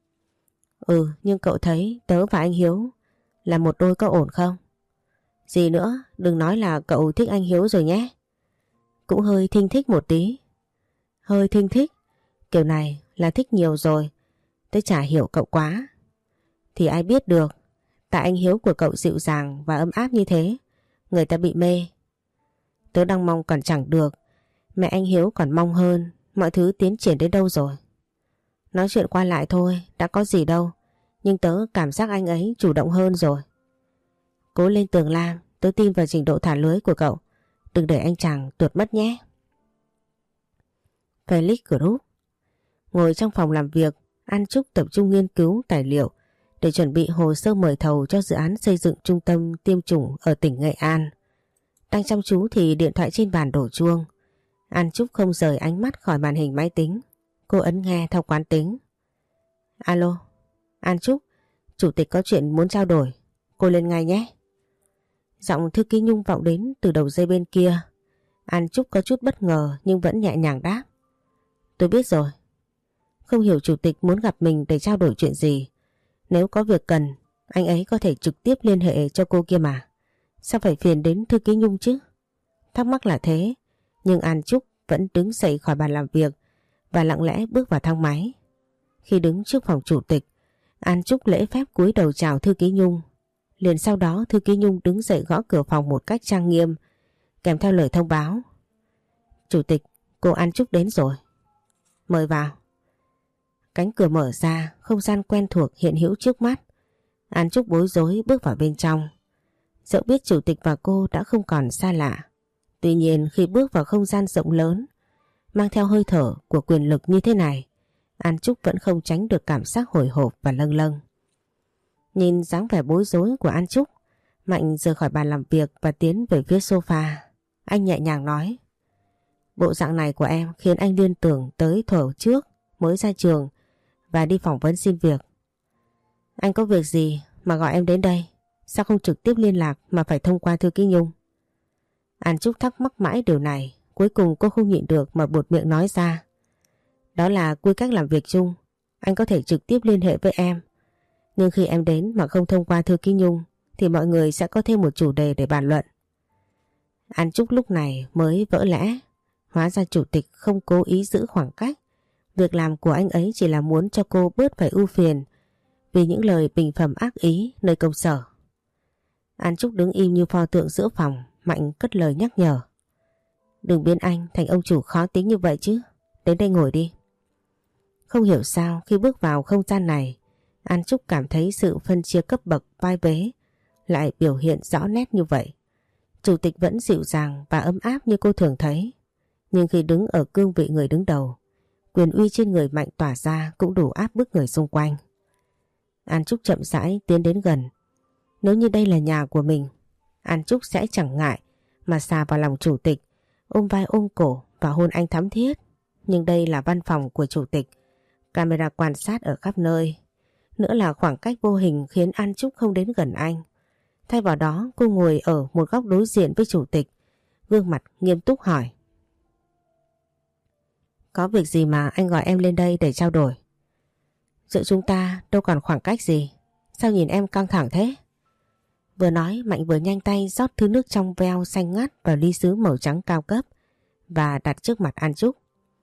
Nhưng cậu thấy tớ và anh Hiếu là một đôi có ổn không? Gì nữa, đừng nói là cậu thích anh Hiếu rồi nhé. Cũng hơi thinh thích một tí. Hơi thinh thích? Kiểu này là thích nhiều rồi. Tớ chả hiểu cậu quá. Thì ai biết được. Tại anh Hiếu của cậu dịu dàng và ấm áp như thế, người ta bị mê. Tớ đang mong còn chẳng được. Mẹ anh Hiếu còn mong hơn. Mọi thứ tiến triển đến đâu rồi? Nói chuyện qua lại thôi, đã có gì đâu. Nhưng tớ cảm giác anh ấy chủ động hơn rồi. Cố lên Tường Lam, tớ tin vào trình độ thả lưới của cậu. Đừng để anh chàng tuột mất nhé. Felix Group. Ngồi trong phòng làm việc, An Trúc tập trung nghiên cứu tài liệu để chuẩn bị hồ sơ mời thầu cho dự án xây dựng trung tâm tiêm chủng ở tỉnh Nghệ An. Đang chăm chú thì điện thoại trên bàn đổ chuông. An Trúc không rời ánh mắt khỏi màn hình máy tính. Cô ấn nghe theo quán tính. Alo, An Trúc, chủ tịch có chuyện muốn trao đổi. Cô lên ngay nhé. Giọng thư ký Nhung vọng đến từ đầu dây bên kia. An Trúc có chút bất ngờ nhưng vẫn nhẹ nhàng đáp. Tôi biết rồi. Không hiểu chủ tịch muốn gặp mình để trao đổi chuyện gì. Nếu có việc cần, anh ấy có thể trực tiếp liên hệ cho cô kia mà. Sao phải phiền đến thư ký Nhung chứ? Thắc mắc là thế, nhưng An Trúc vẫn đứng dậy khỏi bàn làm việc và lặng lẽ bước vào thang máy. Khi đứng trước phòng chủ tịch, An Trúc lễ phép cúi đầu chào thư ký Nhung. Liền sau đó thư ký Nhung đứng dậy gõ cửa phòng một cách trang nghiêm, kèm theo lời thông báo. Chủ tịch, cô An Trúc đến rồi. Mời vào. Cánh cửa mở ra, không gian quen thuộc hiện hữu trước mắt. An Trúc bối rối bước vào bên trong. Dẫu biết chủ tịch và cô đã không còn xa lạ. Tuy nhiên khi bước vào không gian rộng lớn, mang theo hơi thở của quyền lực như thế này, An Trúc vẫn không tránh được cảm giác hồi hộp và lâng lâng. Nhìn dáng vẻ bối rối của An Trúc, Mạnh rời khỏi bàn làm việc và tiến về phía sofa. Anh nhẹ nhàng nói. Bộ dạng này của em khiến anh liên tưởng tới thuở trước mới ra trường và đi phỏng vấn xin việc. Anh có việc gì mà gọi em đến đây? Sao không trực tiếp liên lạc mà phải thông qua thư ký Nhung? An Trúc thắc mắc mãi điều này. Cuối cùng cô không nhịn được mà buột miệng nói ra. Đó là quy cách làm việc chung. Anh có thể trực tiếp liên hệ với em. Nhưng khi em đến mà không thông qua thư ký Nhung thì mọi người sẽ có thêm một chủ đề để bàn luận. An Trúc lúc này mới vỡ lẽ. Hóa ra chủ tịch không cố ý giữ khoảng cách. Việc làm của anh ấy chỉ là muốn cho cô bớt phải ưu phiền vì những lời bình phẩm ác ý nơi công sở. An Trúc đứng im như pho tượng giữa phòng. Mạnh cất lời nhắc nhở. Đừng biến anh thành ông chủ khó tính như vậy chứ. Đến đây ngồi đi. Không hiểu sao khi bước vào không gian này, An Trúc cảm thấy sự phân chia cấp bậc vai vế lại biểu hiện rõ nét như vậy. Chủ tịch vẫn dịu dàng và ấm áp như cô thường thấy. Nhưng khi đứng ở cương vị người đứng đầu, quyền uy trên người Mạnh tỏa ra cũng đủ áp bức người xung quanh. An Trúc chậm rãi tiến đến gần. Nếu như đây là nhà của mình, An Trúc sẽ chẳng ngại mà xà vào lòng chủ tịch ôm vai ôm cổ và hôn anh thắm thiết. Nhưng đây là văn phòng của chủ tịch, camera quan sát ở khắp nơi. Nữa là khoảng cách vô hình khiến An Trúc không đến gần anh. Thay vào đó cô ngồi ở một góc đối diện với chủ tịch, gương mặt nghiêm túc hỏi. Có việc gì mà anh gọi em lên đây để trao đổi? Giữa chúng ta đâu còn khoảng cách gì, sao nhìn em căng thẳng thế? Vừa nói Mạnh vừa nhanh tay rót thứ nước trong veo xanh ngắt vào ly sứ màu trắng cao cấp và đặt trước mặt An Trúc.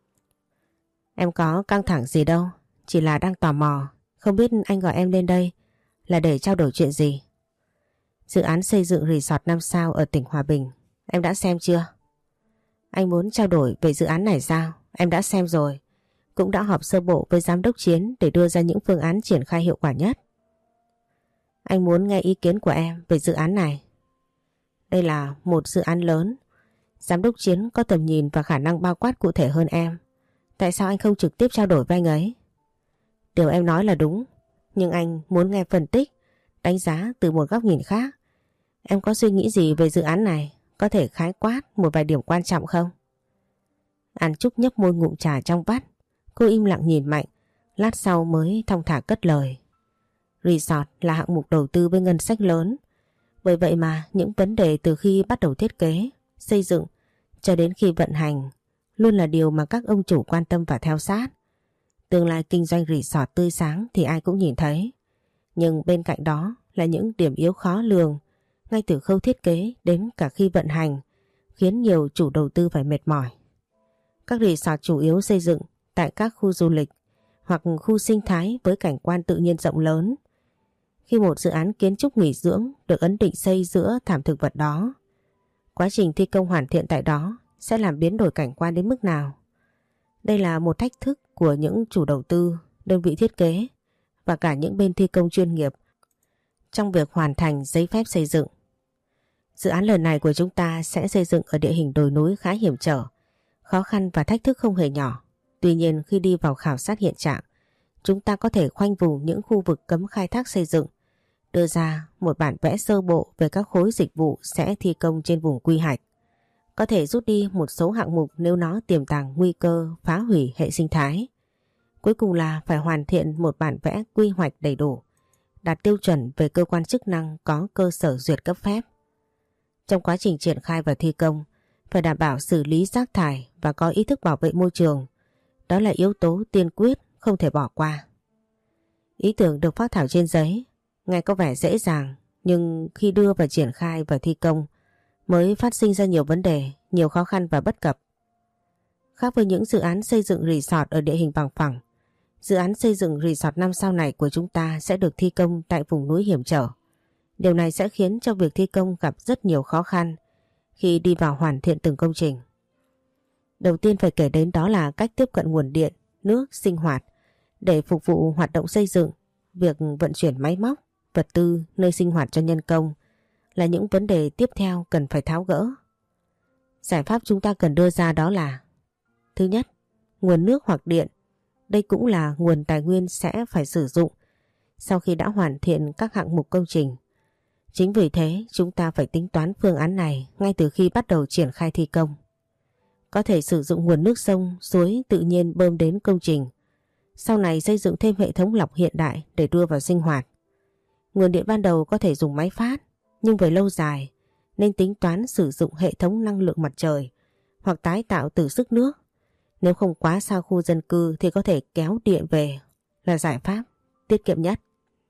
Em có căng thẳng gì đâu, chỉ là đang tò mò, không biết anh gọi em lên đây là để trao đổi chuyện gì. Dự án xây dựng resort 5 sao ở tỉnh Hòa Bình, em đã xem chưa? Anh muốn trao đổi về dự án này sao? Em đã xem rồi, cũng đã họp sơ bộ với giám đốc Chiến để đưa ra những phương án triển khai hiệu quả nhất. Anh muốn nghe ý kiến của em về dự án này. Đây là một dự án lớn, giám đốc Chiến có tầm nhìn và khả năng bao quát cụ thể hơn em. Tại sao anh không trực tiếp trao đổi với anh ấy? Điều em nói là đúng, nhưng anh muốn nghe phân tích, đánh giá từ một góc nhìn khác. Em có suy nghĩ gì về dự án này? Có thể khái quát một vài điểm quan trọng không? An Trúc nhấp môi ngụm trà trong vắt. Cô im lặng nhìn Mạnh, lát sau mới thong thả cất lời. Resort là hạng mục đầu tư với ngân sách lớn. Bởi vậy mà những vấn đề từ khi bắt đầu thiết kế, xây dựng cho đến khi vận hành luôn là điều mà các ông chủ quan tâm và theo sát. Tương lai kinh doanh resort tươi sáng thì ai cũng nhìn thấy. Nhưng bên cạnh đó là những điểm yếu khó lường ngay từ khâu thiết kế đến cả khi vận hành, khiến nhiều chủ đầu tư phải mệt mỏi. Các resort chủ yếu xây dựng tại các khu du lịch hoặc khu sinh thái với cảnh quan tự nhiên rộng lớn. Khi một dự án kiến trúc nghỉ dưỡng được ấn định xây giữa thảm thực vật đó, quá trình thi công hoàn thiện tại đó sẽ làm biến đổi cảnh quan đến mức nào? Đây là một thách thức của những chủ đầu tư, đơn vị thiết kế và cả những bên thi công chuyên nghiệp trong việc hoàn thành giấy phép xây dựng. Dự án lần này của chúng ta sẽ xây dựng ở địa hình đồi núi khá hiểm trở, khó khăn và thách thức không hề nhỏ. Tuy nhiên khi đi vào khảo sát hiện trạng, chúng ta có thể khoanh vùng những khu vực cấm khai thác xây dựng, đưa ra một bản vẽ sơ bộ về các khối dịch vụ sẽ thi công trên vùng quy hoạch. Có thể rút đi một số hạng mục nếu nó tiềm tàng nguy cơ phá hủy hệ sinh thái. Cuối cùng là phải hoàn thiện một bản vẽ quy hoạch đầy đủ, đạt tiêu chuẩn về cơ quan chức năng có cơ sở duyệt cấp phép. Trong quá trình triển khai và thi công, phải đảm bảo xử lý rác thải và có ý thức bảo vệ môi trường. Đó là yếu tố tiên quyết không thể bỏ qua. Ý tưởng được phác thảo trên giấy, nghe có vẻ dễ dàng, nhưng khi đưa vào triển khai và thi công mới phát sinh ra nhiều vấn đề, nhiều khó khăn và bất cập. Khác với những dự án xây dựng resort ở địa hình bằng phẳng, dự án xây dựng resort 5 sao này của chúng ta sẽ được thi công tại vùng núi hiểm trở. Điều này sẽ khiến cho việc thi công gặp rất nhiều khó khăn khi đi vào hoàn thiện từng công trình. Đầu tiên phải kể đến đó là cách tiếp cận nguồn điện, nước, sinh hoạt để phục vụ hoạt động xây dựng. Việc vận chuyển máy móc, vật tư, nơi sinh hoạt cho nhân công là những vấn đề tiếp theo cần phải tháo gỡ. Giải pháp chúng ta cần đưa ra đó là: thứ nhất, nguồn nước hoặc điện. Đây cũng là nguồn tài nguyên sẽ phải sử dụng sau khi đã hoàn thiện các hạng mục công trình. Chính vì thế chúng ta phải tính toán phương án này ngay từ khi bắt đầu triển khai thi công. Có thể sử dụng nguồn nước sông, suối tự nhiên bơm đến công trình. Sau này xây dựng thêm hệ thống lọc hiện đại để đưa vào sinh hoạt. Nguồn điện ban đầu có thể dùng máy phát, nhưng về lâu dài nên tính toán sử dụng hệ thống năng lượng mặt trời hoặc tái tạo từ sức nước. Nếu không quá xa khu dân cư thì có thể kéo điện về là giải pháp tiết kiệm nhất.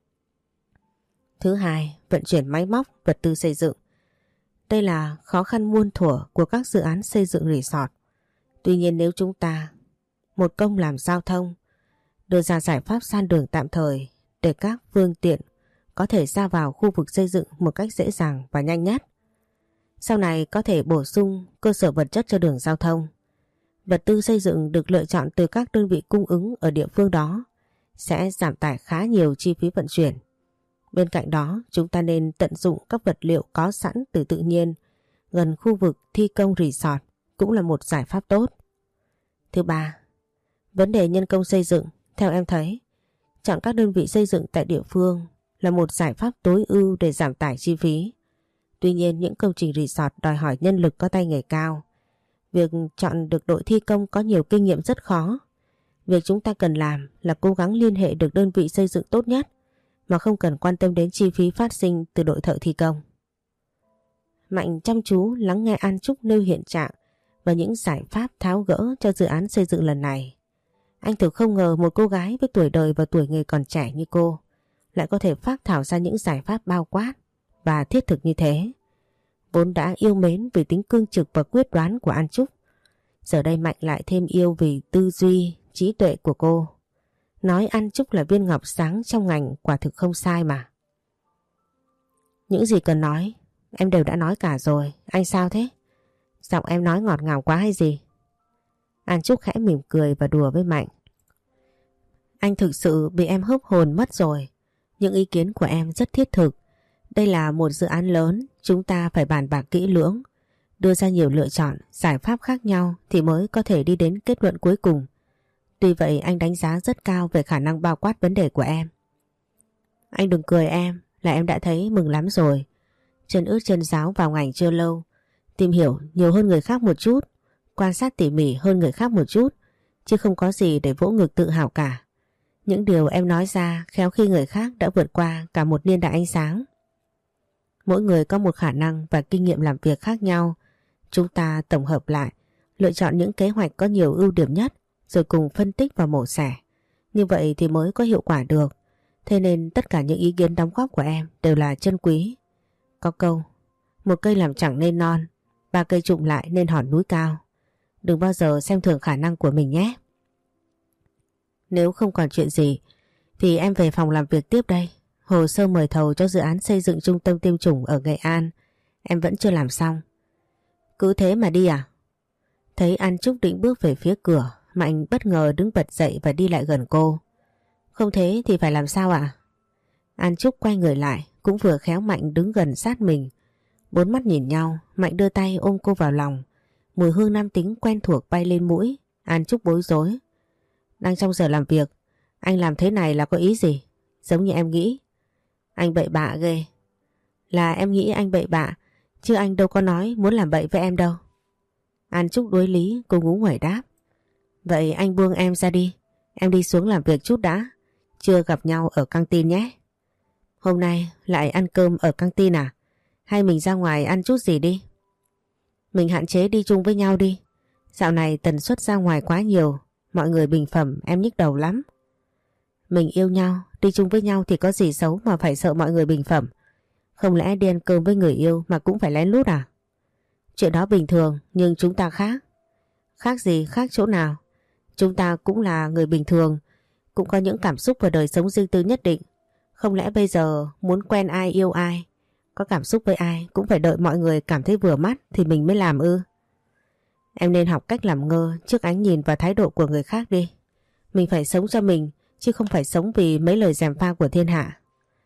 Thứ hai, vận chuyển máy móc, vật tư xây dựng. Đây là khó khăn muôn thuở của các dự án xây dựng resort. Tuy nhiên nếu chúng ta một công làm giao thông, đưa ra giải pháp san đường tạm thời để các phương tiện có thể ra vào khu vực xây dựng một cách dễ dàng và nhanh nhất. Sau này có thể bổ sung cơ sở vật chất cho đường giao thông. Vật tư xây dựng được lựa chọn từ các đơn vị cung ứng ở địa phương đó sẽ giảm tải khá nhiều chi phí vận chuyển. Bên cạnh đó, chúng ta nên tận dụng các vật liệu có sẵn từ tự nhiên gần khu vực thi công resort cũng là một giải pháp tốt. Thứ ba, vấn đề nhân công xây dựng. Theo em thấy, chọn các đơn vị xây dựng tại địa phương là một giải pháp tối ưu để giảm tải chi phí. Tuy nhiên, những công trình resort đòi hỏi nhân lực có tay nghề cao. Việc chọn được đội thi công có nhiều kinh nghiệm rất khó. Việc chúng ta cần làm là cố gắng liên hệ được đơn vị xây dựng tốt nhất mà không cần quan tâm đến chi phí phát sinh từ đội thợ thi công. Mạnh chăm chú lắng nghe An Trúc nêu hiện trạng và những giải pháp tháo gỡ cho dự án xây dựng lần này. Anh thực không ngờ một cô gái với tuổi đời và tuổi nghề còn trẻ như cô lại có thể phác thảo ra những giải pháp bao quát và thiết thực như thế. Vốn đã yêu mến vì tính cương trực và quyết đoán của An Trúc, giờ đây Mạnh lại thêm yêu vì tư duy, trí tuệ của cô. Nói An Trúc là viên ngọc sáng trong ngành quả thực không sai mà. Những gì cần nói, em đều đã nói cả rồi. Anh sao thế? Giọng em nói ngọt ngào quá hay gì? An Trúc khẽ mỉm cười và đùa với Mạnh. Anh thực sự bị em hớp hồn mất rồi. Những ý kiến của em rất thiết thực. Đây là một dự án lớn, chúng ta phải bàn bạc kỹ lưỡng, đưa ra nhiều lựa chọn, giải pháp khác nhau thì mới có thể đi đến kết luận cuối cùng. Tuy vậy anh đánh giá rất cao về khả năng bao quát vấn đề của em. Anh đừng cười em, là em đã thấy mừng lắm rồi. Chân ướt chân ráo vào ngành chưa lâu, tìm hiểu nhiều hơn người khác một chút, quan sát tỉ mỉ hơn người khác một chút, chứ không có gì để vỗ ngực tự hào cả. Những điều em nói ra khéo khi người khác đã vượt qua cả một niên đại ánh sáng. Mỗi người có một khả năng và kinh nghiệm làm việc khác nhau. Chúng ta tổng hợp lại, lựa chọn những kế hoạch có nhiều ưu điểm nhất, rồi cùng phân tích và mổ xẻ. Như vậy thì mới có hiệu quả được. Thế nên tất cả những ý kiến đóng góp của em đều là chân quý. Có câu, một cây làm chẳng nên non, ba cây trụm lại nên hòn núi cao. Đừng bao giờ xem thường khả năng của mình nhé. Nếu không còn chuyện gì thì em về phòng làm việc tiếp đây. Hồ sơ mời thầu cho dự án xây dựng trung tâm tiêm chủng ở Nghệ An em vẫn chưa làm xong. Cứ thế mà đi à? Thấy An Trúc định bước về phía cửa, Mạnh bất ngờ đứng bật dậy và đi lại gần cô. Không thế thì phải làm sao ạ? An Trúc quay người lại, cũng vừa khéo Mạnh đứng gần sát mình. Bốn mắt nhìn nhau, Mạnh đưa tay ôm cô vào lòng. Mùi hương nam tính quen thuộc bay lên mũi. An Trúc bối rối. Đang trong giờ làm việc, anh làm thế này là có ý gì? Giống như em nghĩ. Anh bậy bạ ghê. Là em nghĩ anh bậy bạ, chứ anh đâu có nói muốn làm bậy với em đâu. An Trúc đối lý, cô ngú nguẩy đáp. Vậy anh buông em ra đi, em đi xuống làm việc chút đã. Chưa gặp nhau ở căng tin nhé. Hôm nay lại ăn cơm ở căng tin à? Hay mình ra ngoài ăn chút gì đi? Mình hạn chế đi chung với nhau đi. Dạo này tần suất ra ngoài quá nhiều, mọi người bình phẩm em nhức đầu lắm. Mình yêu nhau, đi chung với nhau thì có gì xấu mà phải sợ mọi người bình phẩm. Không lẽ đi ăn cơm với người yêu mà cũng phải lén lút à? Chuyện đó bình thường, nhưng chúng ta khác. Khác gì, khác chỗ nào? Chúng ta cũng là người bình thường, cũng có những cảm xúc và đời sống riêng tư nhất định. Không lẽ bây giờ muốn quen ai yêu ai, có cảm xúc với ai cũng phải đợi mọi người cảm thấy vừa mắt thì mình mới làm ư? Em nên học cách làm ngơ trước ánh nhìn và thái độ của người khác đi. Mình phải sống cho mình, chứ không phải sống vì mấy lời gièm pha của thiên hạ.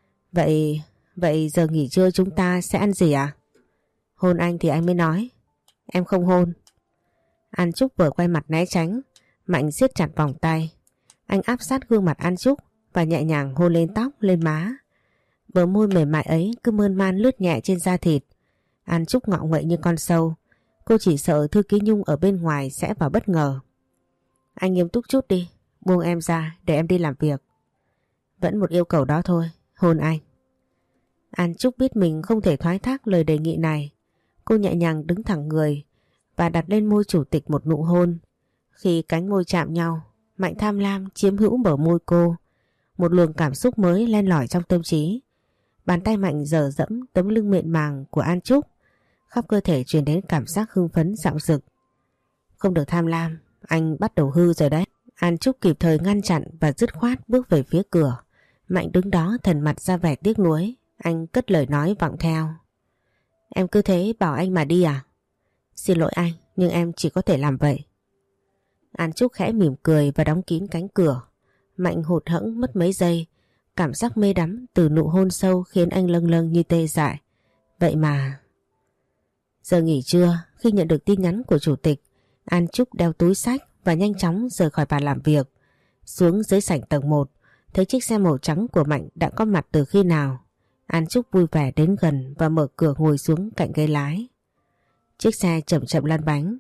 Vậy giờ nghỉ trưa chúng ta sẽ ăn gì à? Hôn anh thì anh mới nói. Em không hôn. An Trúc vừa quay mặt né tránh, Mạnh siết chặt vòng tay. Anh áp sát gương mặt An Trúc và nhẹ nhàng hôn lên tóc, lên má. Bờ môi mềm mại ấy cứ mơn man lướt nhẹ trên da thịt. An Trúc ngọ nguậy như con sâu. Cô chỉ sợ Thư Ký Nhung ở bên ngoài sẽ vào bất ngờ. Anh nghiêm túc chút đi, buông em ra để em đi làm việc. Vẫn một yêu cầu đó thôi, hôn anh. An Trúc biết mình không thể thoái thác lời đề nghị này. Cô nhẹ nhàng đứng thẳng người và đặt lên môi chủ tịch một nụ hôn. Khi cánh môi chạm nhau, Mạnh tham lam chiếm hữu bờ môi cô. Một luồng cảm xúc mới len lỏi trong tâm trí. Bàn tay Mạnh dở dẫm tấm lưng mịn màng của An Trúc. Khắp cơ thể truyền đến cảm giác hưng phấn dạo dực. Không được tham lam, anh bắt đầu hư rồi đấy. An Trúc kịp thời ngăn chặn và dứt khoát bước về phía cửa. Mạnh đứng đó thần mặt ra vẻ tiếc nuối. Anh cất lời nói vọng theo. Em cứ thế bảo anh mà đi à? Xin lỗi anh, nhưng em chỉ có thể làm vậy. An Trúc khẽ mỉm cười và đóng kín cánh cửa. Mạnh hụt hẫng mất mấy giây. Cảm giác mê đắm từ nụ hôn sâu khiến anh lâng lâng như tê dại. Vậy mà... Giờ nghỉ trưa, khi nhận được tin nhắn của chủ tịch, An Trúc đeo túi xách và nhanh chóng rời khỏi bàn làm việc. Xuống dưới sảnh tầng 1, thấy chiếc xe màu trắng của Mạnh đã có mặt từ khi nào. An Trúc vui vẻ đến gần và mở cửa ngồi xuống cạnh ghế lái. Chiếc xe chậm chậm lăn bánh,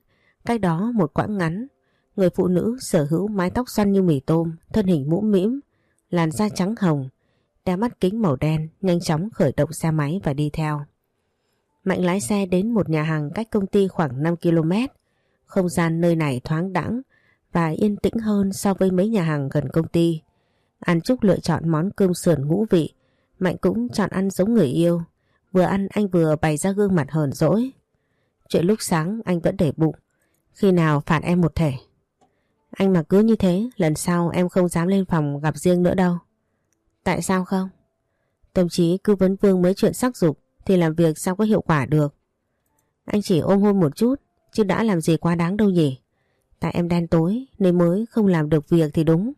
Cách đó một quãng ngắn, người phụ nữ sở hữu mái tóc xoăn như mì tôm, thân hình mũm mĩm, làn da trắng hồng, đeo mắt kính màu đen, nhanh chóng khởi động xe máy và đi theo. Mạnh lái xe đến một nhà hàng cách công ty khoảng 5 km. Không gian nơi này thoáng đãng và yên tĩnh hơn so với mấy nhà hàng gần công ty. An Trúc lựa chọn món cơm sườn ngũ vị, Mạnh cũng chọn ăn giống người yêu. Vừa ăn anh vừa bày ra gương mặt hờn dỗi. Chuyện lúc sáng anh vẫn để bụng, khi nào phạt em một thể. Anh mà cứ như thế, lần sau em không dám lên phòng gặp riêng nữa đâu. Tại sao không? Tâm trí cứ vấn vương mấy chuyện sắc dục thì làm việc sao có hiệu quả được. Anh chỉ ôm hôn một chút, chứ đã làm gì quá đáng đâu nhỉ. Tại em đen tối nên mới không làm được việc thì đúng.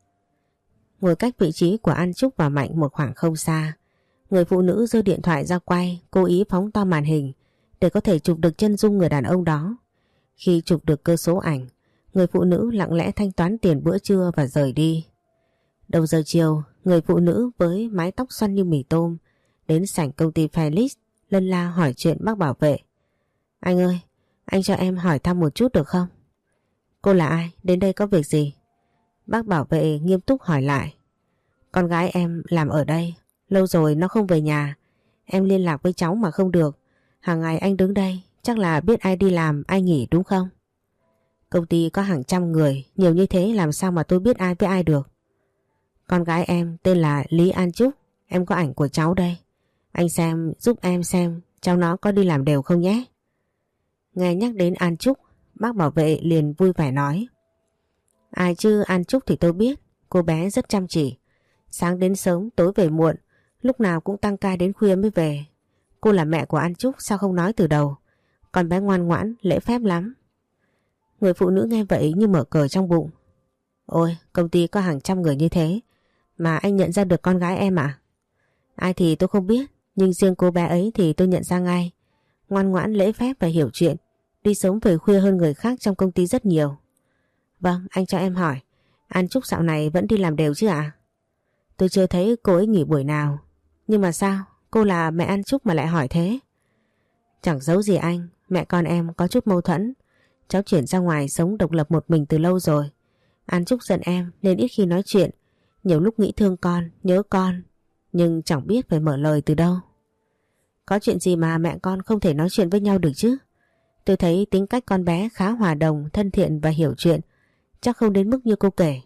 Ngồi cách vị trí của An Trúc và Mạnh một khoảng không xa, người phụ nữ giơ điện thoại ra quay, cố ý phóng to màn hình để có thể chụp được chân dung người đàn ông đó. Khi chụp được cơ số ảnh, người phụ nữ lặng lẽ thanh toán tiền bữa trưa và rời đi. Đầu giờ chiều, người phụ nữ với mái tóc xoăn như mì tôm đến sảnh công ty Felix lân la hỏi chuyện bác bảo vệ. Anh ơi, anh cho em hỏi thăm một chút được không? Cô là ai? Đến đây có việc gì? Bác bảo vệ nghiêm túc hỏi lại. Con gái em làm ở đây, lâu rồi nó không về nhà. Em liên lạc với cháu mà không được. Hàng ngày anh đứng đây, chắc là biết ai đi làm, ai nghỉ đúng không? Công ty có hàng trăm người, nhiều như thế làm sao mà tôi biết ai với ai được. Con gái em tên là Lý An Trúc, em có ảnh của cháu đây. Anh xem, giúp em xem cháu nó có đi làm đều không nhé. Nghe nhắc đến An Trúc, bác bảo vệ liền vui vẻ nói. Ai chứ, An Trúc thì tôi biết, cô bé rất chăm chỉ. Sáng đến sớm, tối về muộn, lúc nào cũng tăng ca đến khuya mới về. Cô là mẹ của An Trúc sao không nói từ đầu? Con bé ngoan ngoãn, lễ phép lắm. Người phụ nữ nghe vậy như mở cờ trong bụng. Ôi, công ty có hàng trăm người như thế mà anh nhận ra được con gái em à? Ai thì tôi không biết, nhưng riêng cô bé ấy thì tôi nhận ra ngay. Ngoan ngoãn, lễ phép và hiểu chuyện, đi sớm về khuya hơn người khác trong công ty rất nhiều. Vâng, anh cho em hỏi, An Trúc dạo này vẫn đi làm đều chứ ạ? Tôi chưa thấy cô ấy nghỉ buổi nào. Nhưng mà sao, cô là mẹ An Trúc mà lại hỏi thế? Chẳng giấu gì anh, mẹ con em có chút mâu thuẫn. Cháu chuyển ra ngoài sống độc lập một mình từ lâu rồi. An Trúc giận em nên ít khi nói chuyện. Nhiều lúc nghĩ thương con, nhớ con, nhưng chẳng biết phải mở lời từ đâu. Có chuyện gì mà mẹ con không thể nói chuyện với nhau được chứ? Tôi thấy tính cách con bé khá hòa đồng, thân thiện và hiểu chuyện. Chắc không đến mức như cô kể.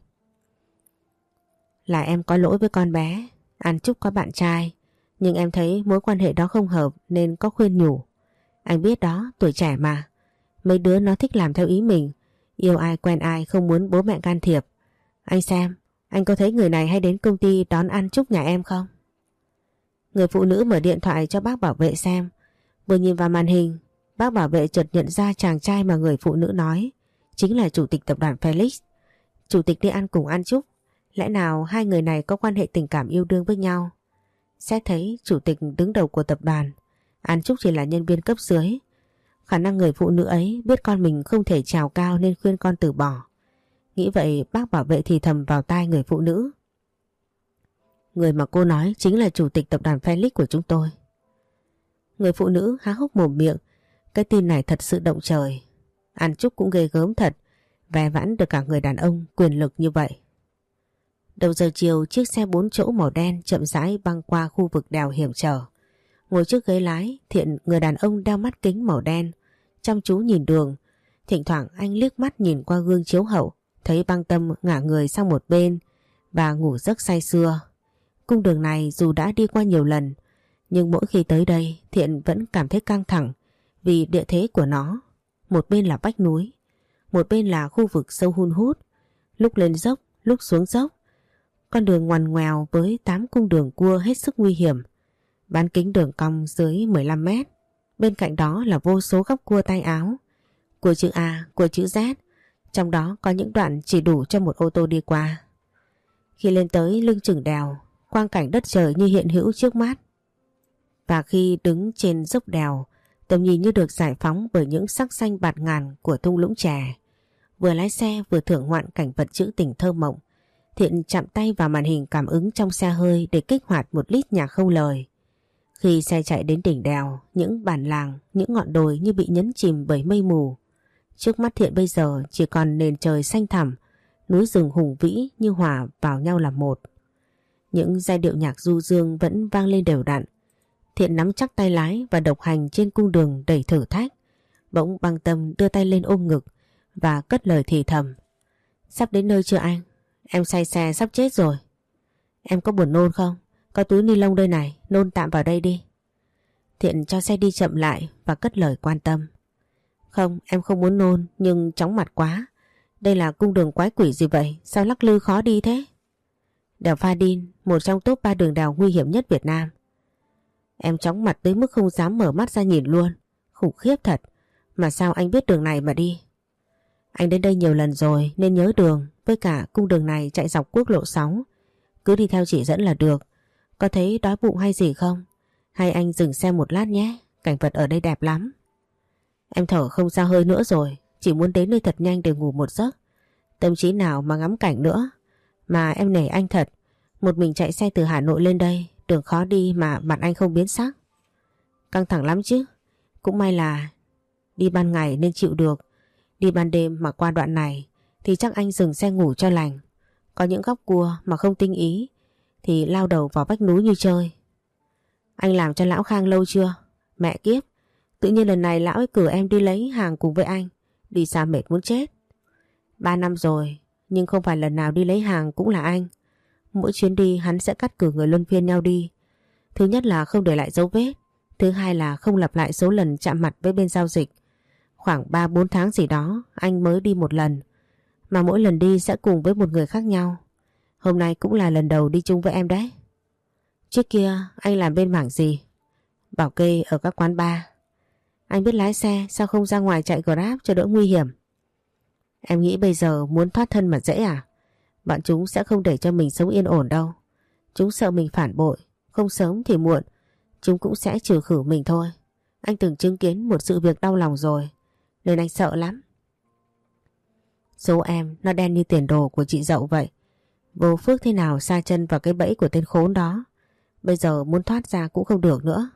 Là em có lỗi với con bé. An Trúc có bạn trai, nhưng em thấy mối quan hệ đó không hợp nên có khuyên nhủ. Anh biết đó, tuổi trẻ mà. Mấy đứa nó thích làm theo ý mình, yêu ai quen ai, không muốn bố mẹ can thiệp. Anh xem, anh có thấy người này hay đến công ty đón An Trúc nhà em không? Người phụ nữ mở điện thoại cho bác bảo vệ xem. Vừa nhìn vào màn hình, bác bảo vệ chợt nhận ra chàng trai mà người phụ nữ nói chính là chủ tịch tập đoàn Felix. Chủ tịch đi ăn cùng An Trúc. Lẽ nào hai người này có quan hệ tình cảm yêu đương với nhau? Xét thấy chủ tịch đứng đầu của tập đoàn, An Trúc chỉ là nhân viên cấp dưới. Khả năng người phụ nữ ấy biết con mình không thể trèo cao nên khuyên con từ bỏ. Nghĩ vậy bác bảo vệ thì thầm vào tai người phụ nữ. Người mà cô nói chính là chủ tịch tập đoàn Felix của chúng tôi. Người phụ nữ há hốc mồm miệng. Cái tin này thật sự động trời. An Trúc cũng ghê gớm thật, ve vãn được cả người đàn ông quyền lực như vậy. Đầu giờ chiều, chiếc xe 4 chỗ màu đen chậm rãi băng qua khu vực đèo hiểm trở. Ngồi trước ghế lái, Thiện, người đàn ông đeo mắt kính màu đen, chăm chú nhìn đường. Thỉnh thoảng anh liếc mắt nhìn qua gương chiếu hậu, thấy Băng Tâm ngả người sang một bên và ngủ giấc say sưa. Cung đường này dù đã đi qua nhiều lần, nhưng mỗi khi tới đây Thiện vẫn cảm thấy căng thẳng vì địa thế của nó. Một bên là vách núi, một bên là khu vực sâu hun hút, lúc lên dốc, lúc xuống dốc. Con đường ngoằn ngoèo với 8 cung đường cua hết sức nguy hiểm. Bán kính đường cong dưới 15 mét. Bên cạnh đó là vô số góc cua tay áo, cua chữ A, cua chữ Z. Trong đó có những đoạn chỉ đủ cho một ô tô đi qua. Khi lên tới lưng chừng đèo, quang cảnh đất trời như hiện hữu trước mắt. Và khi đứng trên dốc đèo, tầm nhìn như được giải phóng bởi những sắc xanh bạt ngàn của thung lũng chè. Vừa lái xe vừa thưởng ngoạn cảnh vật trữ tình thơ mộng, Thiện chạm tay vào màn hình cảm ứng trong xe hơi để kích hoạt một lít nhạc không lời. Khi xe chạy đến đỉnh đèo, những bản làng, những ngọn đồi như bị nhấn chìm bởi mây mù. Trước mắt Thiện bây giờ chỉ còn nền trời xanh thẳm, núi rừng hùng vĩ như hòa vào nhau làm một. Những giai điệu nhạc du dương vẫn vang lên đều đặn. Thiện nắm chắc tay lái và độc hành trên cung đường đầy thử thách. Bỗng Băng Tâm đưa tay lên ôm ngực và cất lời thì thầm. Sắp đến nơi chưa anh? Em say xe sắp chết rồi. Em có buồn nôn không? Có túi ni lông đây này, nôn tạm vào đây đi. Thiện cho xe đi chậm lại và cất lời quan tâm. Không, em không muốn nôn nhưng chóng mặt quá. Đây là cung đường quái quỷ gì vậy? Sao lắc lư khó đi thế? Đèo Pha Đin, một trong top 3 đường đèo nguy hiểm nhất Việt Nam. Em chóng mặt tới mức không dám mở mắt ra nhìn luôn. Khủng khiếp thật. Mà sao anh biết đường này mà đi? Anh đến đây nhiều lần rồi nên nhớ đường. Với cả cung đường này chạy dọc quốc lộ 6. Cứ đi theo chỉ dẫn là được. Có thấy đói bụng hay gì không? Hay anh dừng xe một lát nhé. Cảnh vật ở đây đẹp lắm. Em thở không ra hơi nữa rồi. Chỉ muốn đến nơi thật nhanh để ngủ một giấc. Tâm trí nào mà ngắm cảnh nữa. Mà em nể anh thật. Một mình chạy xe từ Hà Nội lên đây. Đường khó đi mà mặt anh không biến sắc. Căng thẳng lắm chứ. Cũng may là đi ban ngày nên chịu được. Đi ban đêm mà qua đoạn này thì chắc anh dừng xe ngủ cho lành. Có những góc cua mà không tinh ý thì lao đầu vào vách núi như chơi. Anh làm cho lão Khang lâu chưa? Mẹ kiếp, tự nhiên lần này lão ấy cử em đi lấy hàng cùng với anh. Đi xa mệt muốn chết. 3 năm rồi, nhưng không phải lần nào đi lấy hàng cũng là anh. Mỗi chuyến đi hắn sẽ cắt cử người luân phiên nhau đi. Thứ nhất là không để lại dấu vết. Thứ hai là không lặp lại số lần chạm mặt với bên giao dịch. Khoảng 3-4 tháng gì đó anh mới đi một lần. Mà mỗi lần đi sẽ cùng với một người khác nhau. Hôm nay cũng là lần đầu đi chung với em đấy. Trước kia anh làm bên mảng gì? Bảo kê ở các quán bar. Anh biết lái xe, sao không ra ngoài chạy Grab cho đỡ nguy hiểm? Em nghĩ bây giờ muốn thoát thân mà dễ à? Bọn chúng sẽ không để cho mình sống yên ổn đâu. Chúng sợ mình phản bội. Không sớm thì muộn chúng cũng sẽ trừ khử mình thôi. Anh từng chứng kiến một sự việc đau lòng rồi, nên anh sợ lắm. Số em nó đen như tiền đồ của chị Dậu vậy. Vô phước thế nào sa chân vào cái bẫy của tên khốn đó. Bây giờ muốn thoát ra cũng không được nữa.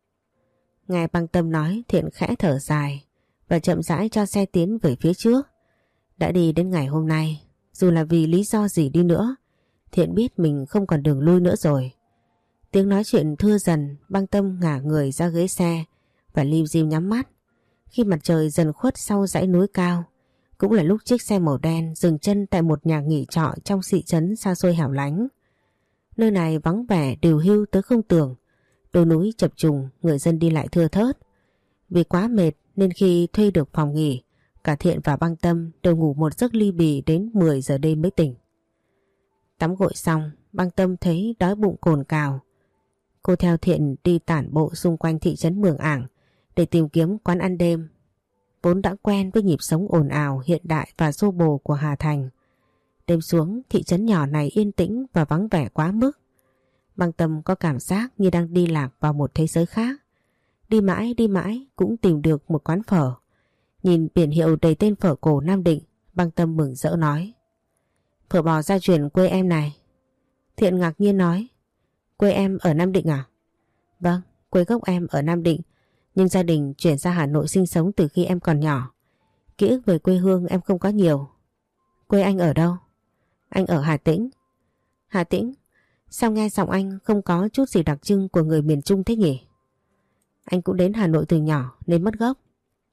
Nghe Băng Tâm nói, Thiện khẽ thở dài và chậm rãi cho xe tiến về phía trước. Đã đi đến ngày hôm nay, dù là vì lý do gì đi nữa, Thiện biết mình không còn đường lui nữa rồi. Tiếng nói chuyện thưa dần, Băng Tâm ngả người ra ghế xe và lim dim nhắm mắt. Khi mặt trời dần khuất sau dãy núi cao, cũng là lúc chiếc xe màu đen dừng chân tại một nhà nghỉ trọ trong thị trấn xa xôi hẻo lánh. Nơi này vắng vẻ điều hưu tới không tưởng, đồi núi chập trùng, người dân đi lại thưa thớt. Vì quá mệt nên khi thuê được phòng nghỉ, cả Thiện và Băng Tâm đều ngủ một giấc ly bì đến 10 giờ đêm mới tỉnh. Tắm gội xong, Băng Tâm thấy đói bụng cồn cào. Cô theo Thiện đi tản bộ xung quanh thị trấn Mường Ảng để tìm kiếm quán ăn đêm. Vốn đã quen với nhịp sống ồn ào, hiện đại và xô bồ của Hà Thành. Đêm xuống, thị trấn nhỏ này yên tĩnh và vắng vẻ quá mức. Băng Tâm có cảm giác như đang đi lạc vào một thế giới khác. Đi mãi cũng tìm được một quán phở. Nhìn biển hiệu đầy tên phở cổ Nam Định, Băng Tâm mừng rỡ nói. Phở bò gia truyền quê em này. Thiện ngạc nhiên nói. Quê em ở Nam Định à? Vâng, quê gốc em ở Nam Định, nhưng gia đình chuyển ra Hà Nội sinh sống từ khi em còn nhỏ. Ký ức về quê hương em không có nhiều. Quê anh ở đâu? Anh ở Hà Tĩnh. Hà Tĩnh? Sao nghe giọng anh không có chút gì đặc trưng của người miền Trung thế nhỉ? Anh cũng đến Hà Nội từ nhỏ nên mất gốc.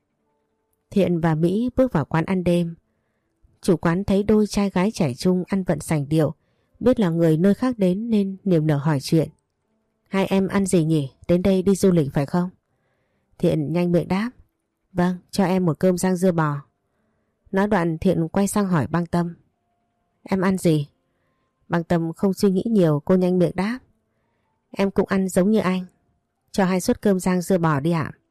Thiện và Mỹ bước vào quán ăn đêm. Chủ quán thấy đôi trai gái trẻ trung ăn vận sành điệu, biết là người nơi khác đến nên niềm nở hỏi chuyện. Hai em ăn gì nhỉ? Đến đây đi du lịch phải không? Thiện nhanh miệng đáp. Vâng, cho em một cơm rang dưa bò. Nói đoạn Thiện quay sang hỏi Băng Tâm. Em ăn gì? Băng Tâm không suy nghĩ nhiều, cô nhanh miệng đáp. Em cũng ăn giống như anh. Cho 2 suất cơm rang dưa bò đi ạ.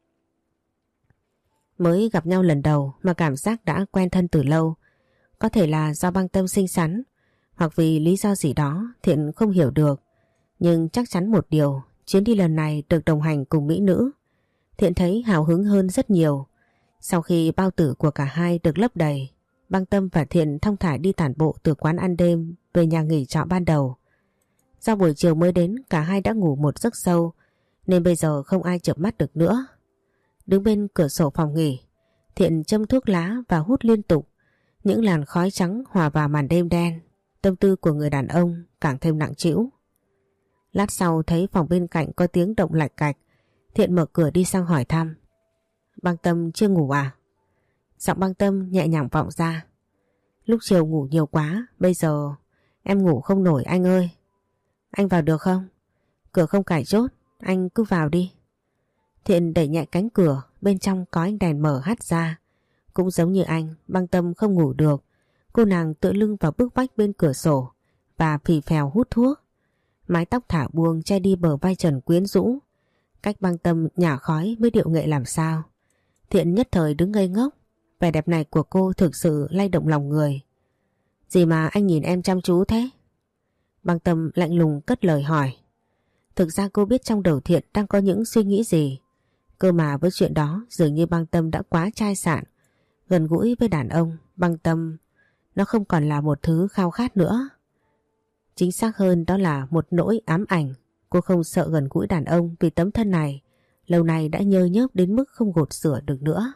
Mới gặp nhau lần đầu mà cảm giác đã quen thân từ lâu. Có thể là do Băng Tâm xinh xắn, hoặc vì lý do gì đó Thiện không hiểu được. Nhưng chắc chắn một điều, chuyến đi lần này được đồng hành cùng mỹ nữ, Thiện thấy hào hứng hơn rất nhiều. Sau khi bao tử của cả hai được lấp đầy, Băng Tâm và Thiện thong thả đi tản bộ từ quán ăn đêm về nhà nghỉ trọ ban đầu. Do buổi chiều mới đến, cả hai đã ngủ một giấc sâu nên bây giờ không ai chợp mắt được nữa. Đứng bên cửa sổ phòng nghỉ, Thiện châm thuốc lá và hút liên tục. Những làn khói trắng hòa vào màn đêm đen. Tâm tư của người đàn ông càng thêm nặng trĩu. Lát sau thấy phòng bên cạnh có tiếng động lạch cạch. Thiện mở cửa đi sang hỏi thăm. Băng Tâm chưa ngủ à? Giọng Băng Tâm nhẹ nhàng vọng ra. Lúc chiều ngủ nhiều quá, bây giờ em ngủ không nổi anh ơi. Anh vào được không? Cửa không cài chốt, anh cứ vào đi. Thiện đẩy nhẹ cánh cửa, bên trong có ánh đèn mở hắt ra. Cũng giống như anh, Băng Tâm không ngủ được. Cô nàng tựa lưng vào bức vách bên cửa sổ và phì phèo hút thuốc. Mái tóc thả buông che đi bờ vai trần quyến rũ. Cách Băng Tâm nhả khói mới điệu nghệ làm sao. Thiện nhất thời đứng ngây ngốc. Vẻ đẹp này của cô thực sự lay động lòng người. Gì mà anh nhìn em chăm chú thế? Băng Tâm lạnh lùng cất lời hỏi. Thực ra cô biết trong đầu Thiện đang có những suy nghĩ gì. Cơ mà với chuyện đó dường như Băng Tâm đã quá chai sạn. Gần gũi với đàn ông, Băng Tâm nó không còn là một thứ khao khát nữa. Chính xác hơn đó là một nỗi ám ảnh. Cô không sợ gần gũi đàn ông vì tấm thân này lâu nay đã nhơ nhớp đến mức không gột rửa được nữa.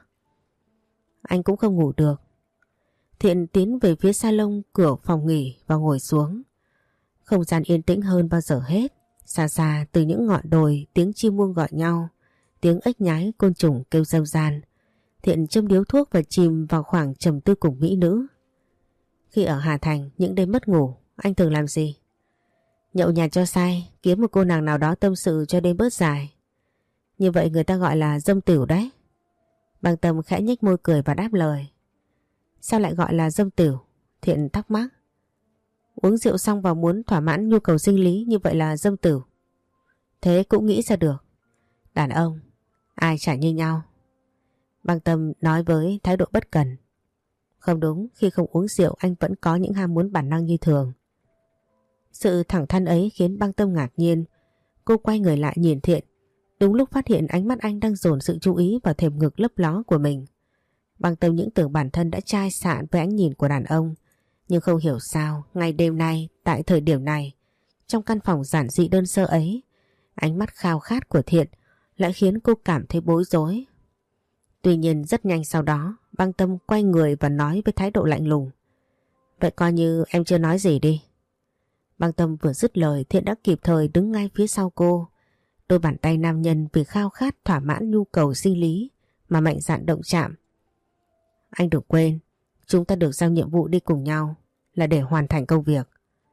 Anh cũng không ngủ được. Thiện tiến về phía salon cửa phòng nghỉ và ngồi xuống. Không gian yên tĩnh hơn bao giờ hết. Xa xa từ những ngọn đồi tiếng chim muông gọi nhau, tiếng ếch nhái côn trùng kêu râm ran. Thiện châm điếu thuốc và chìm vào khoảng trầm tư cùng mỹ nữ. Khi ở Hà Thành những đêm mất ngủ, anh thường làm gì? Nhậu nhạt cho say, kiếm một cô nàng nào đó tâm sự cho đêm bớt dài. Như vậy người ta gọi là dâm tửu đấy. Băng Tâm khẽ nhếch môi cười và đáp lời. Sao lại gọi là dâm tửu? Thiện thắc mắc. Uống rượu xong và muốn thỏa mãn nhu cầu sinh lý như vậy là dâm tửu. Thế cũng nghĩ ra được. Đàn ông, ai chả như nhau. Băng Tâm nói với thái độ bất cần. Không đúng, khi không uống rượu anh vẫn có những ham muốn bản năng như thường. Sự thẳng thắn ấy khiến Băng Tâm ngạc nhiên. Cô quay người lại nhìn Thiện. Đúng lúc phát hiện ánh mắt anh đang dồn sự chú ý vào thềm ngực lấp ló của mình. Băng Tâm những tưởng bản thân đã chai sạn với ánh nhìn của đàn ông. Nhưng không hiểu sao, ngay đêm nay, tại thời điểm này, trong căn phòng giản dị đơn sơ ấy, ánh mắt khao khát của Thiện lại khiến cô cảm thấy bối rối. Tuy nhiên rất nhanh sau đó, Băng Tâm quay người và nói với thái độ lạnh lùng. Vậy coi như em chưa nói gì đi. Băng Tâm vừa dứt lời, Thiện đã kịp thời đứng ngay phía sau cô. Đôi bàn tay nam nhân vì khao khát thỏa mãn nhu cầu sinh lý mà mạnh dạn động chạm. Anh đừng quên, chúng ta được giao nhiệm vụ đi cùng nhau là để hoàn thành công việc.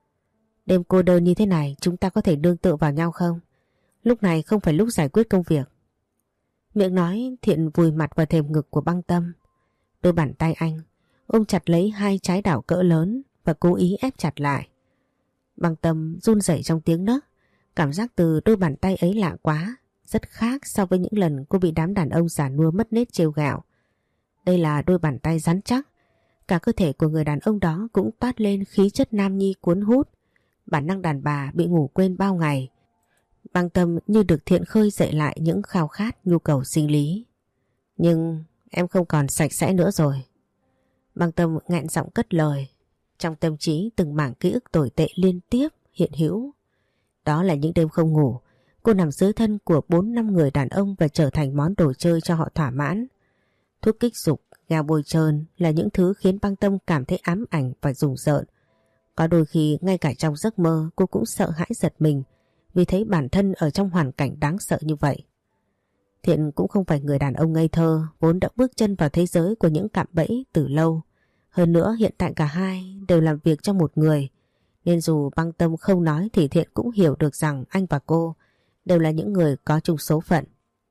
Đêm cô đơn như thế này chúng ta có thể nương tựa vào nhau không? Lúc này không phải lúc giải quyết công việc. Miệng nói, Thiện vùi mặt vào thềm ngực của Băng Tâm. Đôi bàn tay anh ôm chặt lấy hai trái đảo cỡ lớn và cố ý ép chặt lại. Băng Tâm run rẩy trong tiếng nấc. Cảm giác từ đôi bàn tay ấy lạ quá, rất khác so với những lần cô bị đám đàn ông già nua mất nết trêu ghẹo. Đây là đôi bàn tay rắn chắc. Cả cơ thể của người đàn ông đó cũng toát lên khí chất nam nhi cuốn hút. Bản năng đàn bà bị ngủ quên bao ngày. Băng Tâm như được Thiện khơi dậy lại những khao khát nhu cầu sinh lý. Nhưng em không còn sạch sẽ nữa rồi. Băng Tâm nghẹn giọng cất lời. Trong tâm trí từng mảng ký ức tồi tệ liên tiếp hiện hữu. Đó là những đêm không ngủ, cô nằm dưới thân của 4-5 người đàn ông và trở thành món đồ chơi cho họ thỏa mãn. Thuốc kích dục, gào bôi trơn là những thứ khiến Băng Tâm cảm thấy ám ảnh và rùng rợn. Có đôi khi ngay cả trong giấc mơ cô cũng sợ hãi giật mình vì thấy bản thân ở trong hoàn cảnh đáng sợ như vậy. Thiện cũng không phải người đàn ông ngây thơ vốn đã bước chân vào thế giới của những cạm bẫy từ lâu. Hơn nữa hiện tại cả hai đều làm việc trong một người. Nên dù Băng Tâm không nói thì Thiện cũng hiểu được rằng anh và cô đều là những người có chung số phận.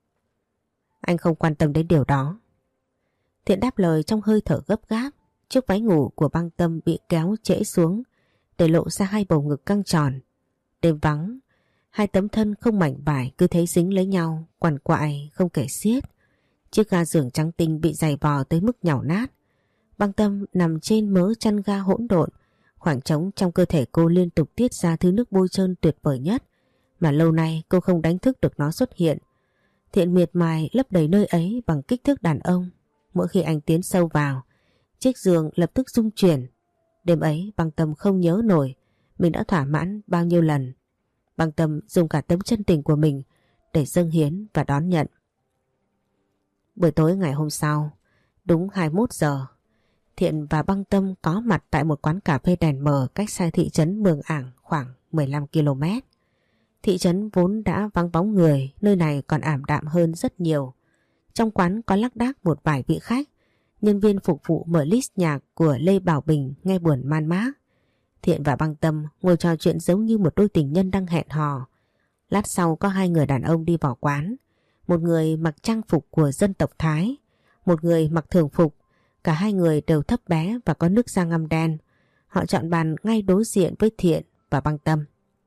Anh không quan tâm đến điều đó. Thiện đáp lời trong hơi thở gấp gáp. Chiếc váy ngủ của Băng Tâm bị kéo trễ xuống để lộ ra hai bầu ngực căng tròn. Đêm vắng, hai tấm thân không mảnh vải cứ thấy dính lấy nhau, quằn quại không kể xiết. Chiếc ga giường trắng tinh bị giày vò tới mức nhàu nát. Băng Tâm nằm trên mớ chăn ga hỗn độn. Khoảng trống trong cơ thể cô liên tục tiết ra thứ nước bôi trơn tuyệt vời nhất mà lâu nay cô không đánh thức được nó xuất hiện. Thiện miệt mài lấp đầy nơi ấy bằng kích thước đàn ông. Mỗi khi anh tiến sâu vào, chiếc giường lập tức rung chuyển. Đêm ấy Băng Tâm không nhớ nổi mình đã thỏa mãn bao nhiêu lần. Băng Tâm dùng cả tấm chân tình của mình để dâng hiến và đón nhận. Buổi tối ngày hôm sau, Đúng 21 giờ, Thiện và Băng Tâm có mặt tại một quán cà phê đèn mờ cách xa thị trấn Mường Ảng khoảng 15 km. Thị trấn vốn đã vắng bóng người, nơi này còn ảm đạm hơn rất nhiều. Trong quán có lác đác một vài vị khách, nhân viên phục vụ mở list nhạc của Lê Bảo Bình nghe buồn man mác. Thiện và Băng Tâm ngồi trò chuyện giống như một đôi tình nhân đang hẹn hò. Lát sau có hai người đàn ông đi vào quán. Một người mặc trang phục của dân tộc Thái, một người mặc thường phục. Cả hai người đều thấp bé và có nước da ngăm đen. Họ chọn bàn ngay đối diện với Thiện và Băng Tâm.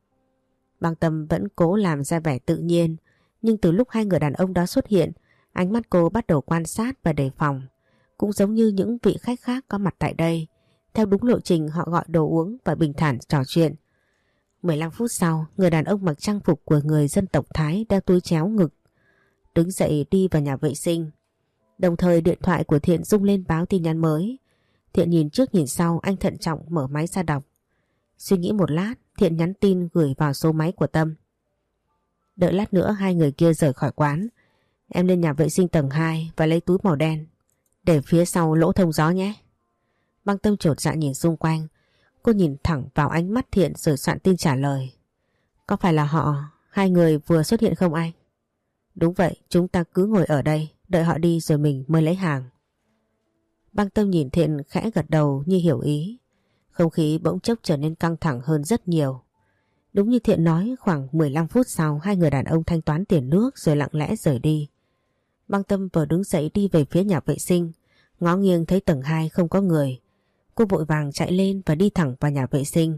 Băng Tâm vẫn cố làm ra vẻ tự nhiên, nhưng từ lúc hai người đàn ông đó xuất hiện, ánh mắt cô bắt đầu quan sát và đề phòng. Cũng giống như những vị khách khác có mặt tại đây, theo đúng lộ trình họ gọi đồ uống và bình thản trò chuyện. 15 phút sau, người đàn ông mặc trang phục của người dân tộc Thái đeo túi chéo ngực, đứng dậy đi vào nhà vệ sinh. Đồng thời điện thoại của Thiện rung lên báo tin nhắn mới. Thiện nhìn trước nhìn sau, anh thận trọng mở máy ra đọc. Suy nghĩ một lát, Thiện nhắn tin gửi vào số máy của Tâm. Đợi lát nữa hai người kia rời khỏi quán, em lên nhà vệ sinh tầng 2 và lấy túi màu đen, để phía sau lỗ thông gió nhé. Băng Tâm chột dạ nhìn xung quanh. Cô nhìn thẳng vào ánh mắt Thiện rồi soạn tin trả lời. Có phải là họ, hai người vừa xuất hiện không anh? Đúng vậy, chúng ta cứ ngồi ở đây, đợi họ đi rồi mình mới lấy hàng. Băng Tâm nhìn Thiện khẽ gật đầu như hiểu ý. Không khí bỗng chốc trở nên căng thẳng hơn rất nhiều. Đúng như Thiện nói, khoảng 15 phút sau hai người đàn ông thanh toán tiền nước rồi lặng lẽ rời đi. Băng Tâm vừa đứng dậy đi về phía nhà vệ sinh, ngó nghiêng thấy tầng 2 không có người. Cô vội vàng chạy lên và đi thẳng vào nhà vệ sinh.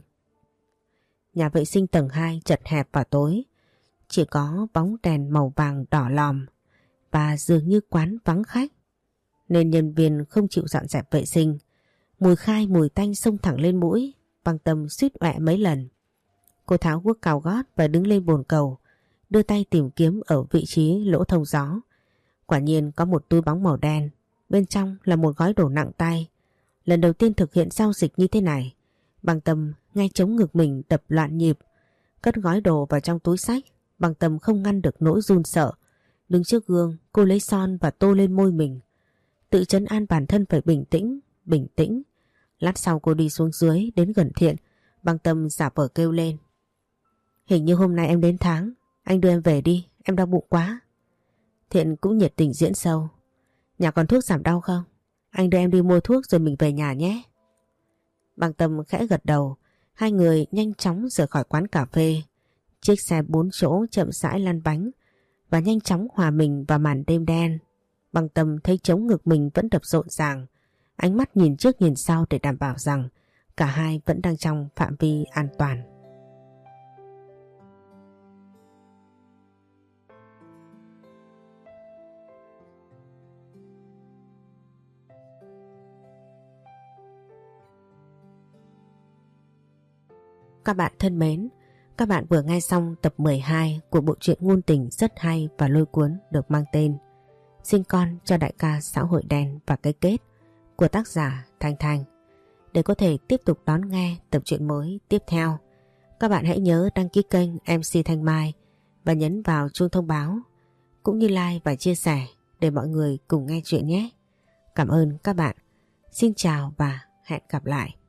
Nhà vệ sinh tầng 2 chật hẹp và tối, chỉ có bóng đèn màu vàng đỏ lòm và dường như quán vắng khách, nên nhân viên không chịu dọn dẹp vệ sinh. Mùi khai mùi tanh xông thẳng lên mũi, Băng Tâm suýt ọe mấy lần. Cô tháo guốc cao gót và đứng lên bồn cầu, đưa tay tìm kiếm ở vị trí lỗ thông gió. Quả nhiên có một túi bóng màu đen, bên trong là một gói đồ nặng tay. Lần đầu tiên thực hiện giao dịch như thế này, Băng Tâm ngay chống ngực mình đập loạn nhịp. Cất gói đồ vào trong túi xách, Băng Tâm không ngăn được nỗi run sợ. Đứng trước gương, cô lấy son và tô lên môi mình, tự trấn an bản thân phải bình tĩnh, bình tĩnh. Lát sau cô đi xuống dưới đến gần Thiện. Băng Tâm giả vờ kêu lên. Hình như hôm nay em đến tháng, anh đưa em về đi, em đau bụng quá. Thiện cũng nhiệt tình diễn sâu. Nhà còn thuốc giảm đau không? Anh đưa em đi mua thuốc rồi mình về nhà nhé. Băng Tâm khẽ gật đầu. Hai người nhanh chóng rời khỏi quán cà phê. Chiếc xe 4 chỗ chậm rãi lăn bánh và nhanh chóng hòa mình vào màn đêm đen. Băng Tâm thấy trống ngực mình vẫn đập rộn ràng, ánh mắt nhìn trước nhìn sau để đảm bảo rằng cả hai vẫn đang trong phạm vi an toàn. Các bạn thân mến, các bạn vừa nghe xong tập 12 của bộ truyện ngôn tình rất hay và lôi cuốn được mang tên Sinh con cho đại ca xã hội đen và cái kết của tác giả Thanh Thanh. Để có thể tiếp tục đón nghe tập truyện mới tiếp theo, các bạn hãy nhớ đăng ký kênh MC Thanh Mai và nhấn vào chuông thông báo, cũng như like và chia sẻ để mọi người cùng nghe chuyện nhé. Cảm ơn các bạn. Xin chào và hẹn gặp lại.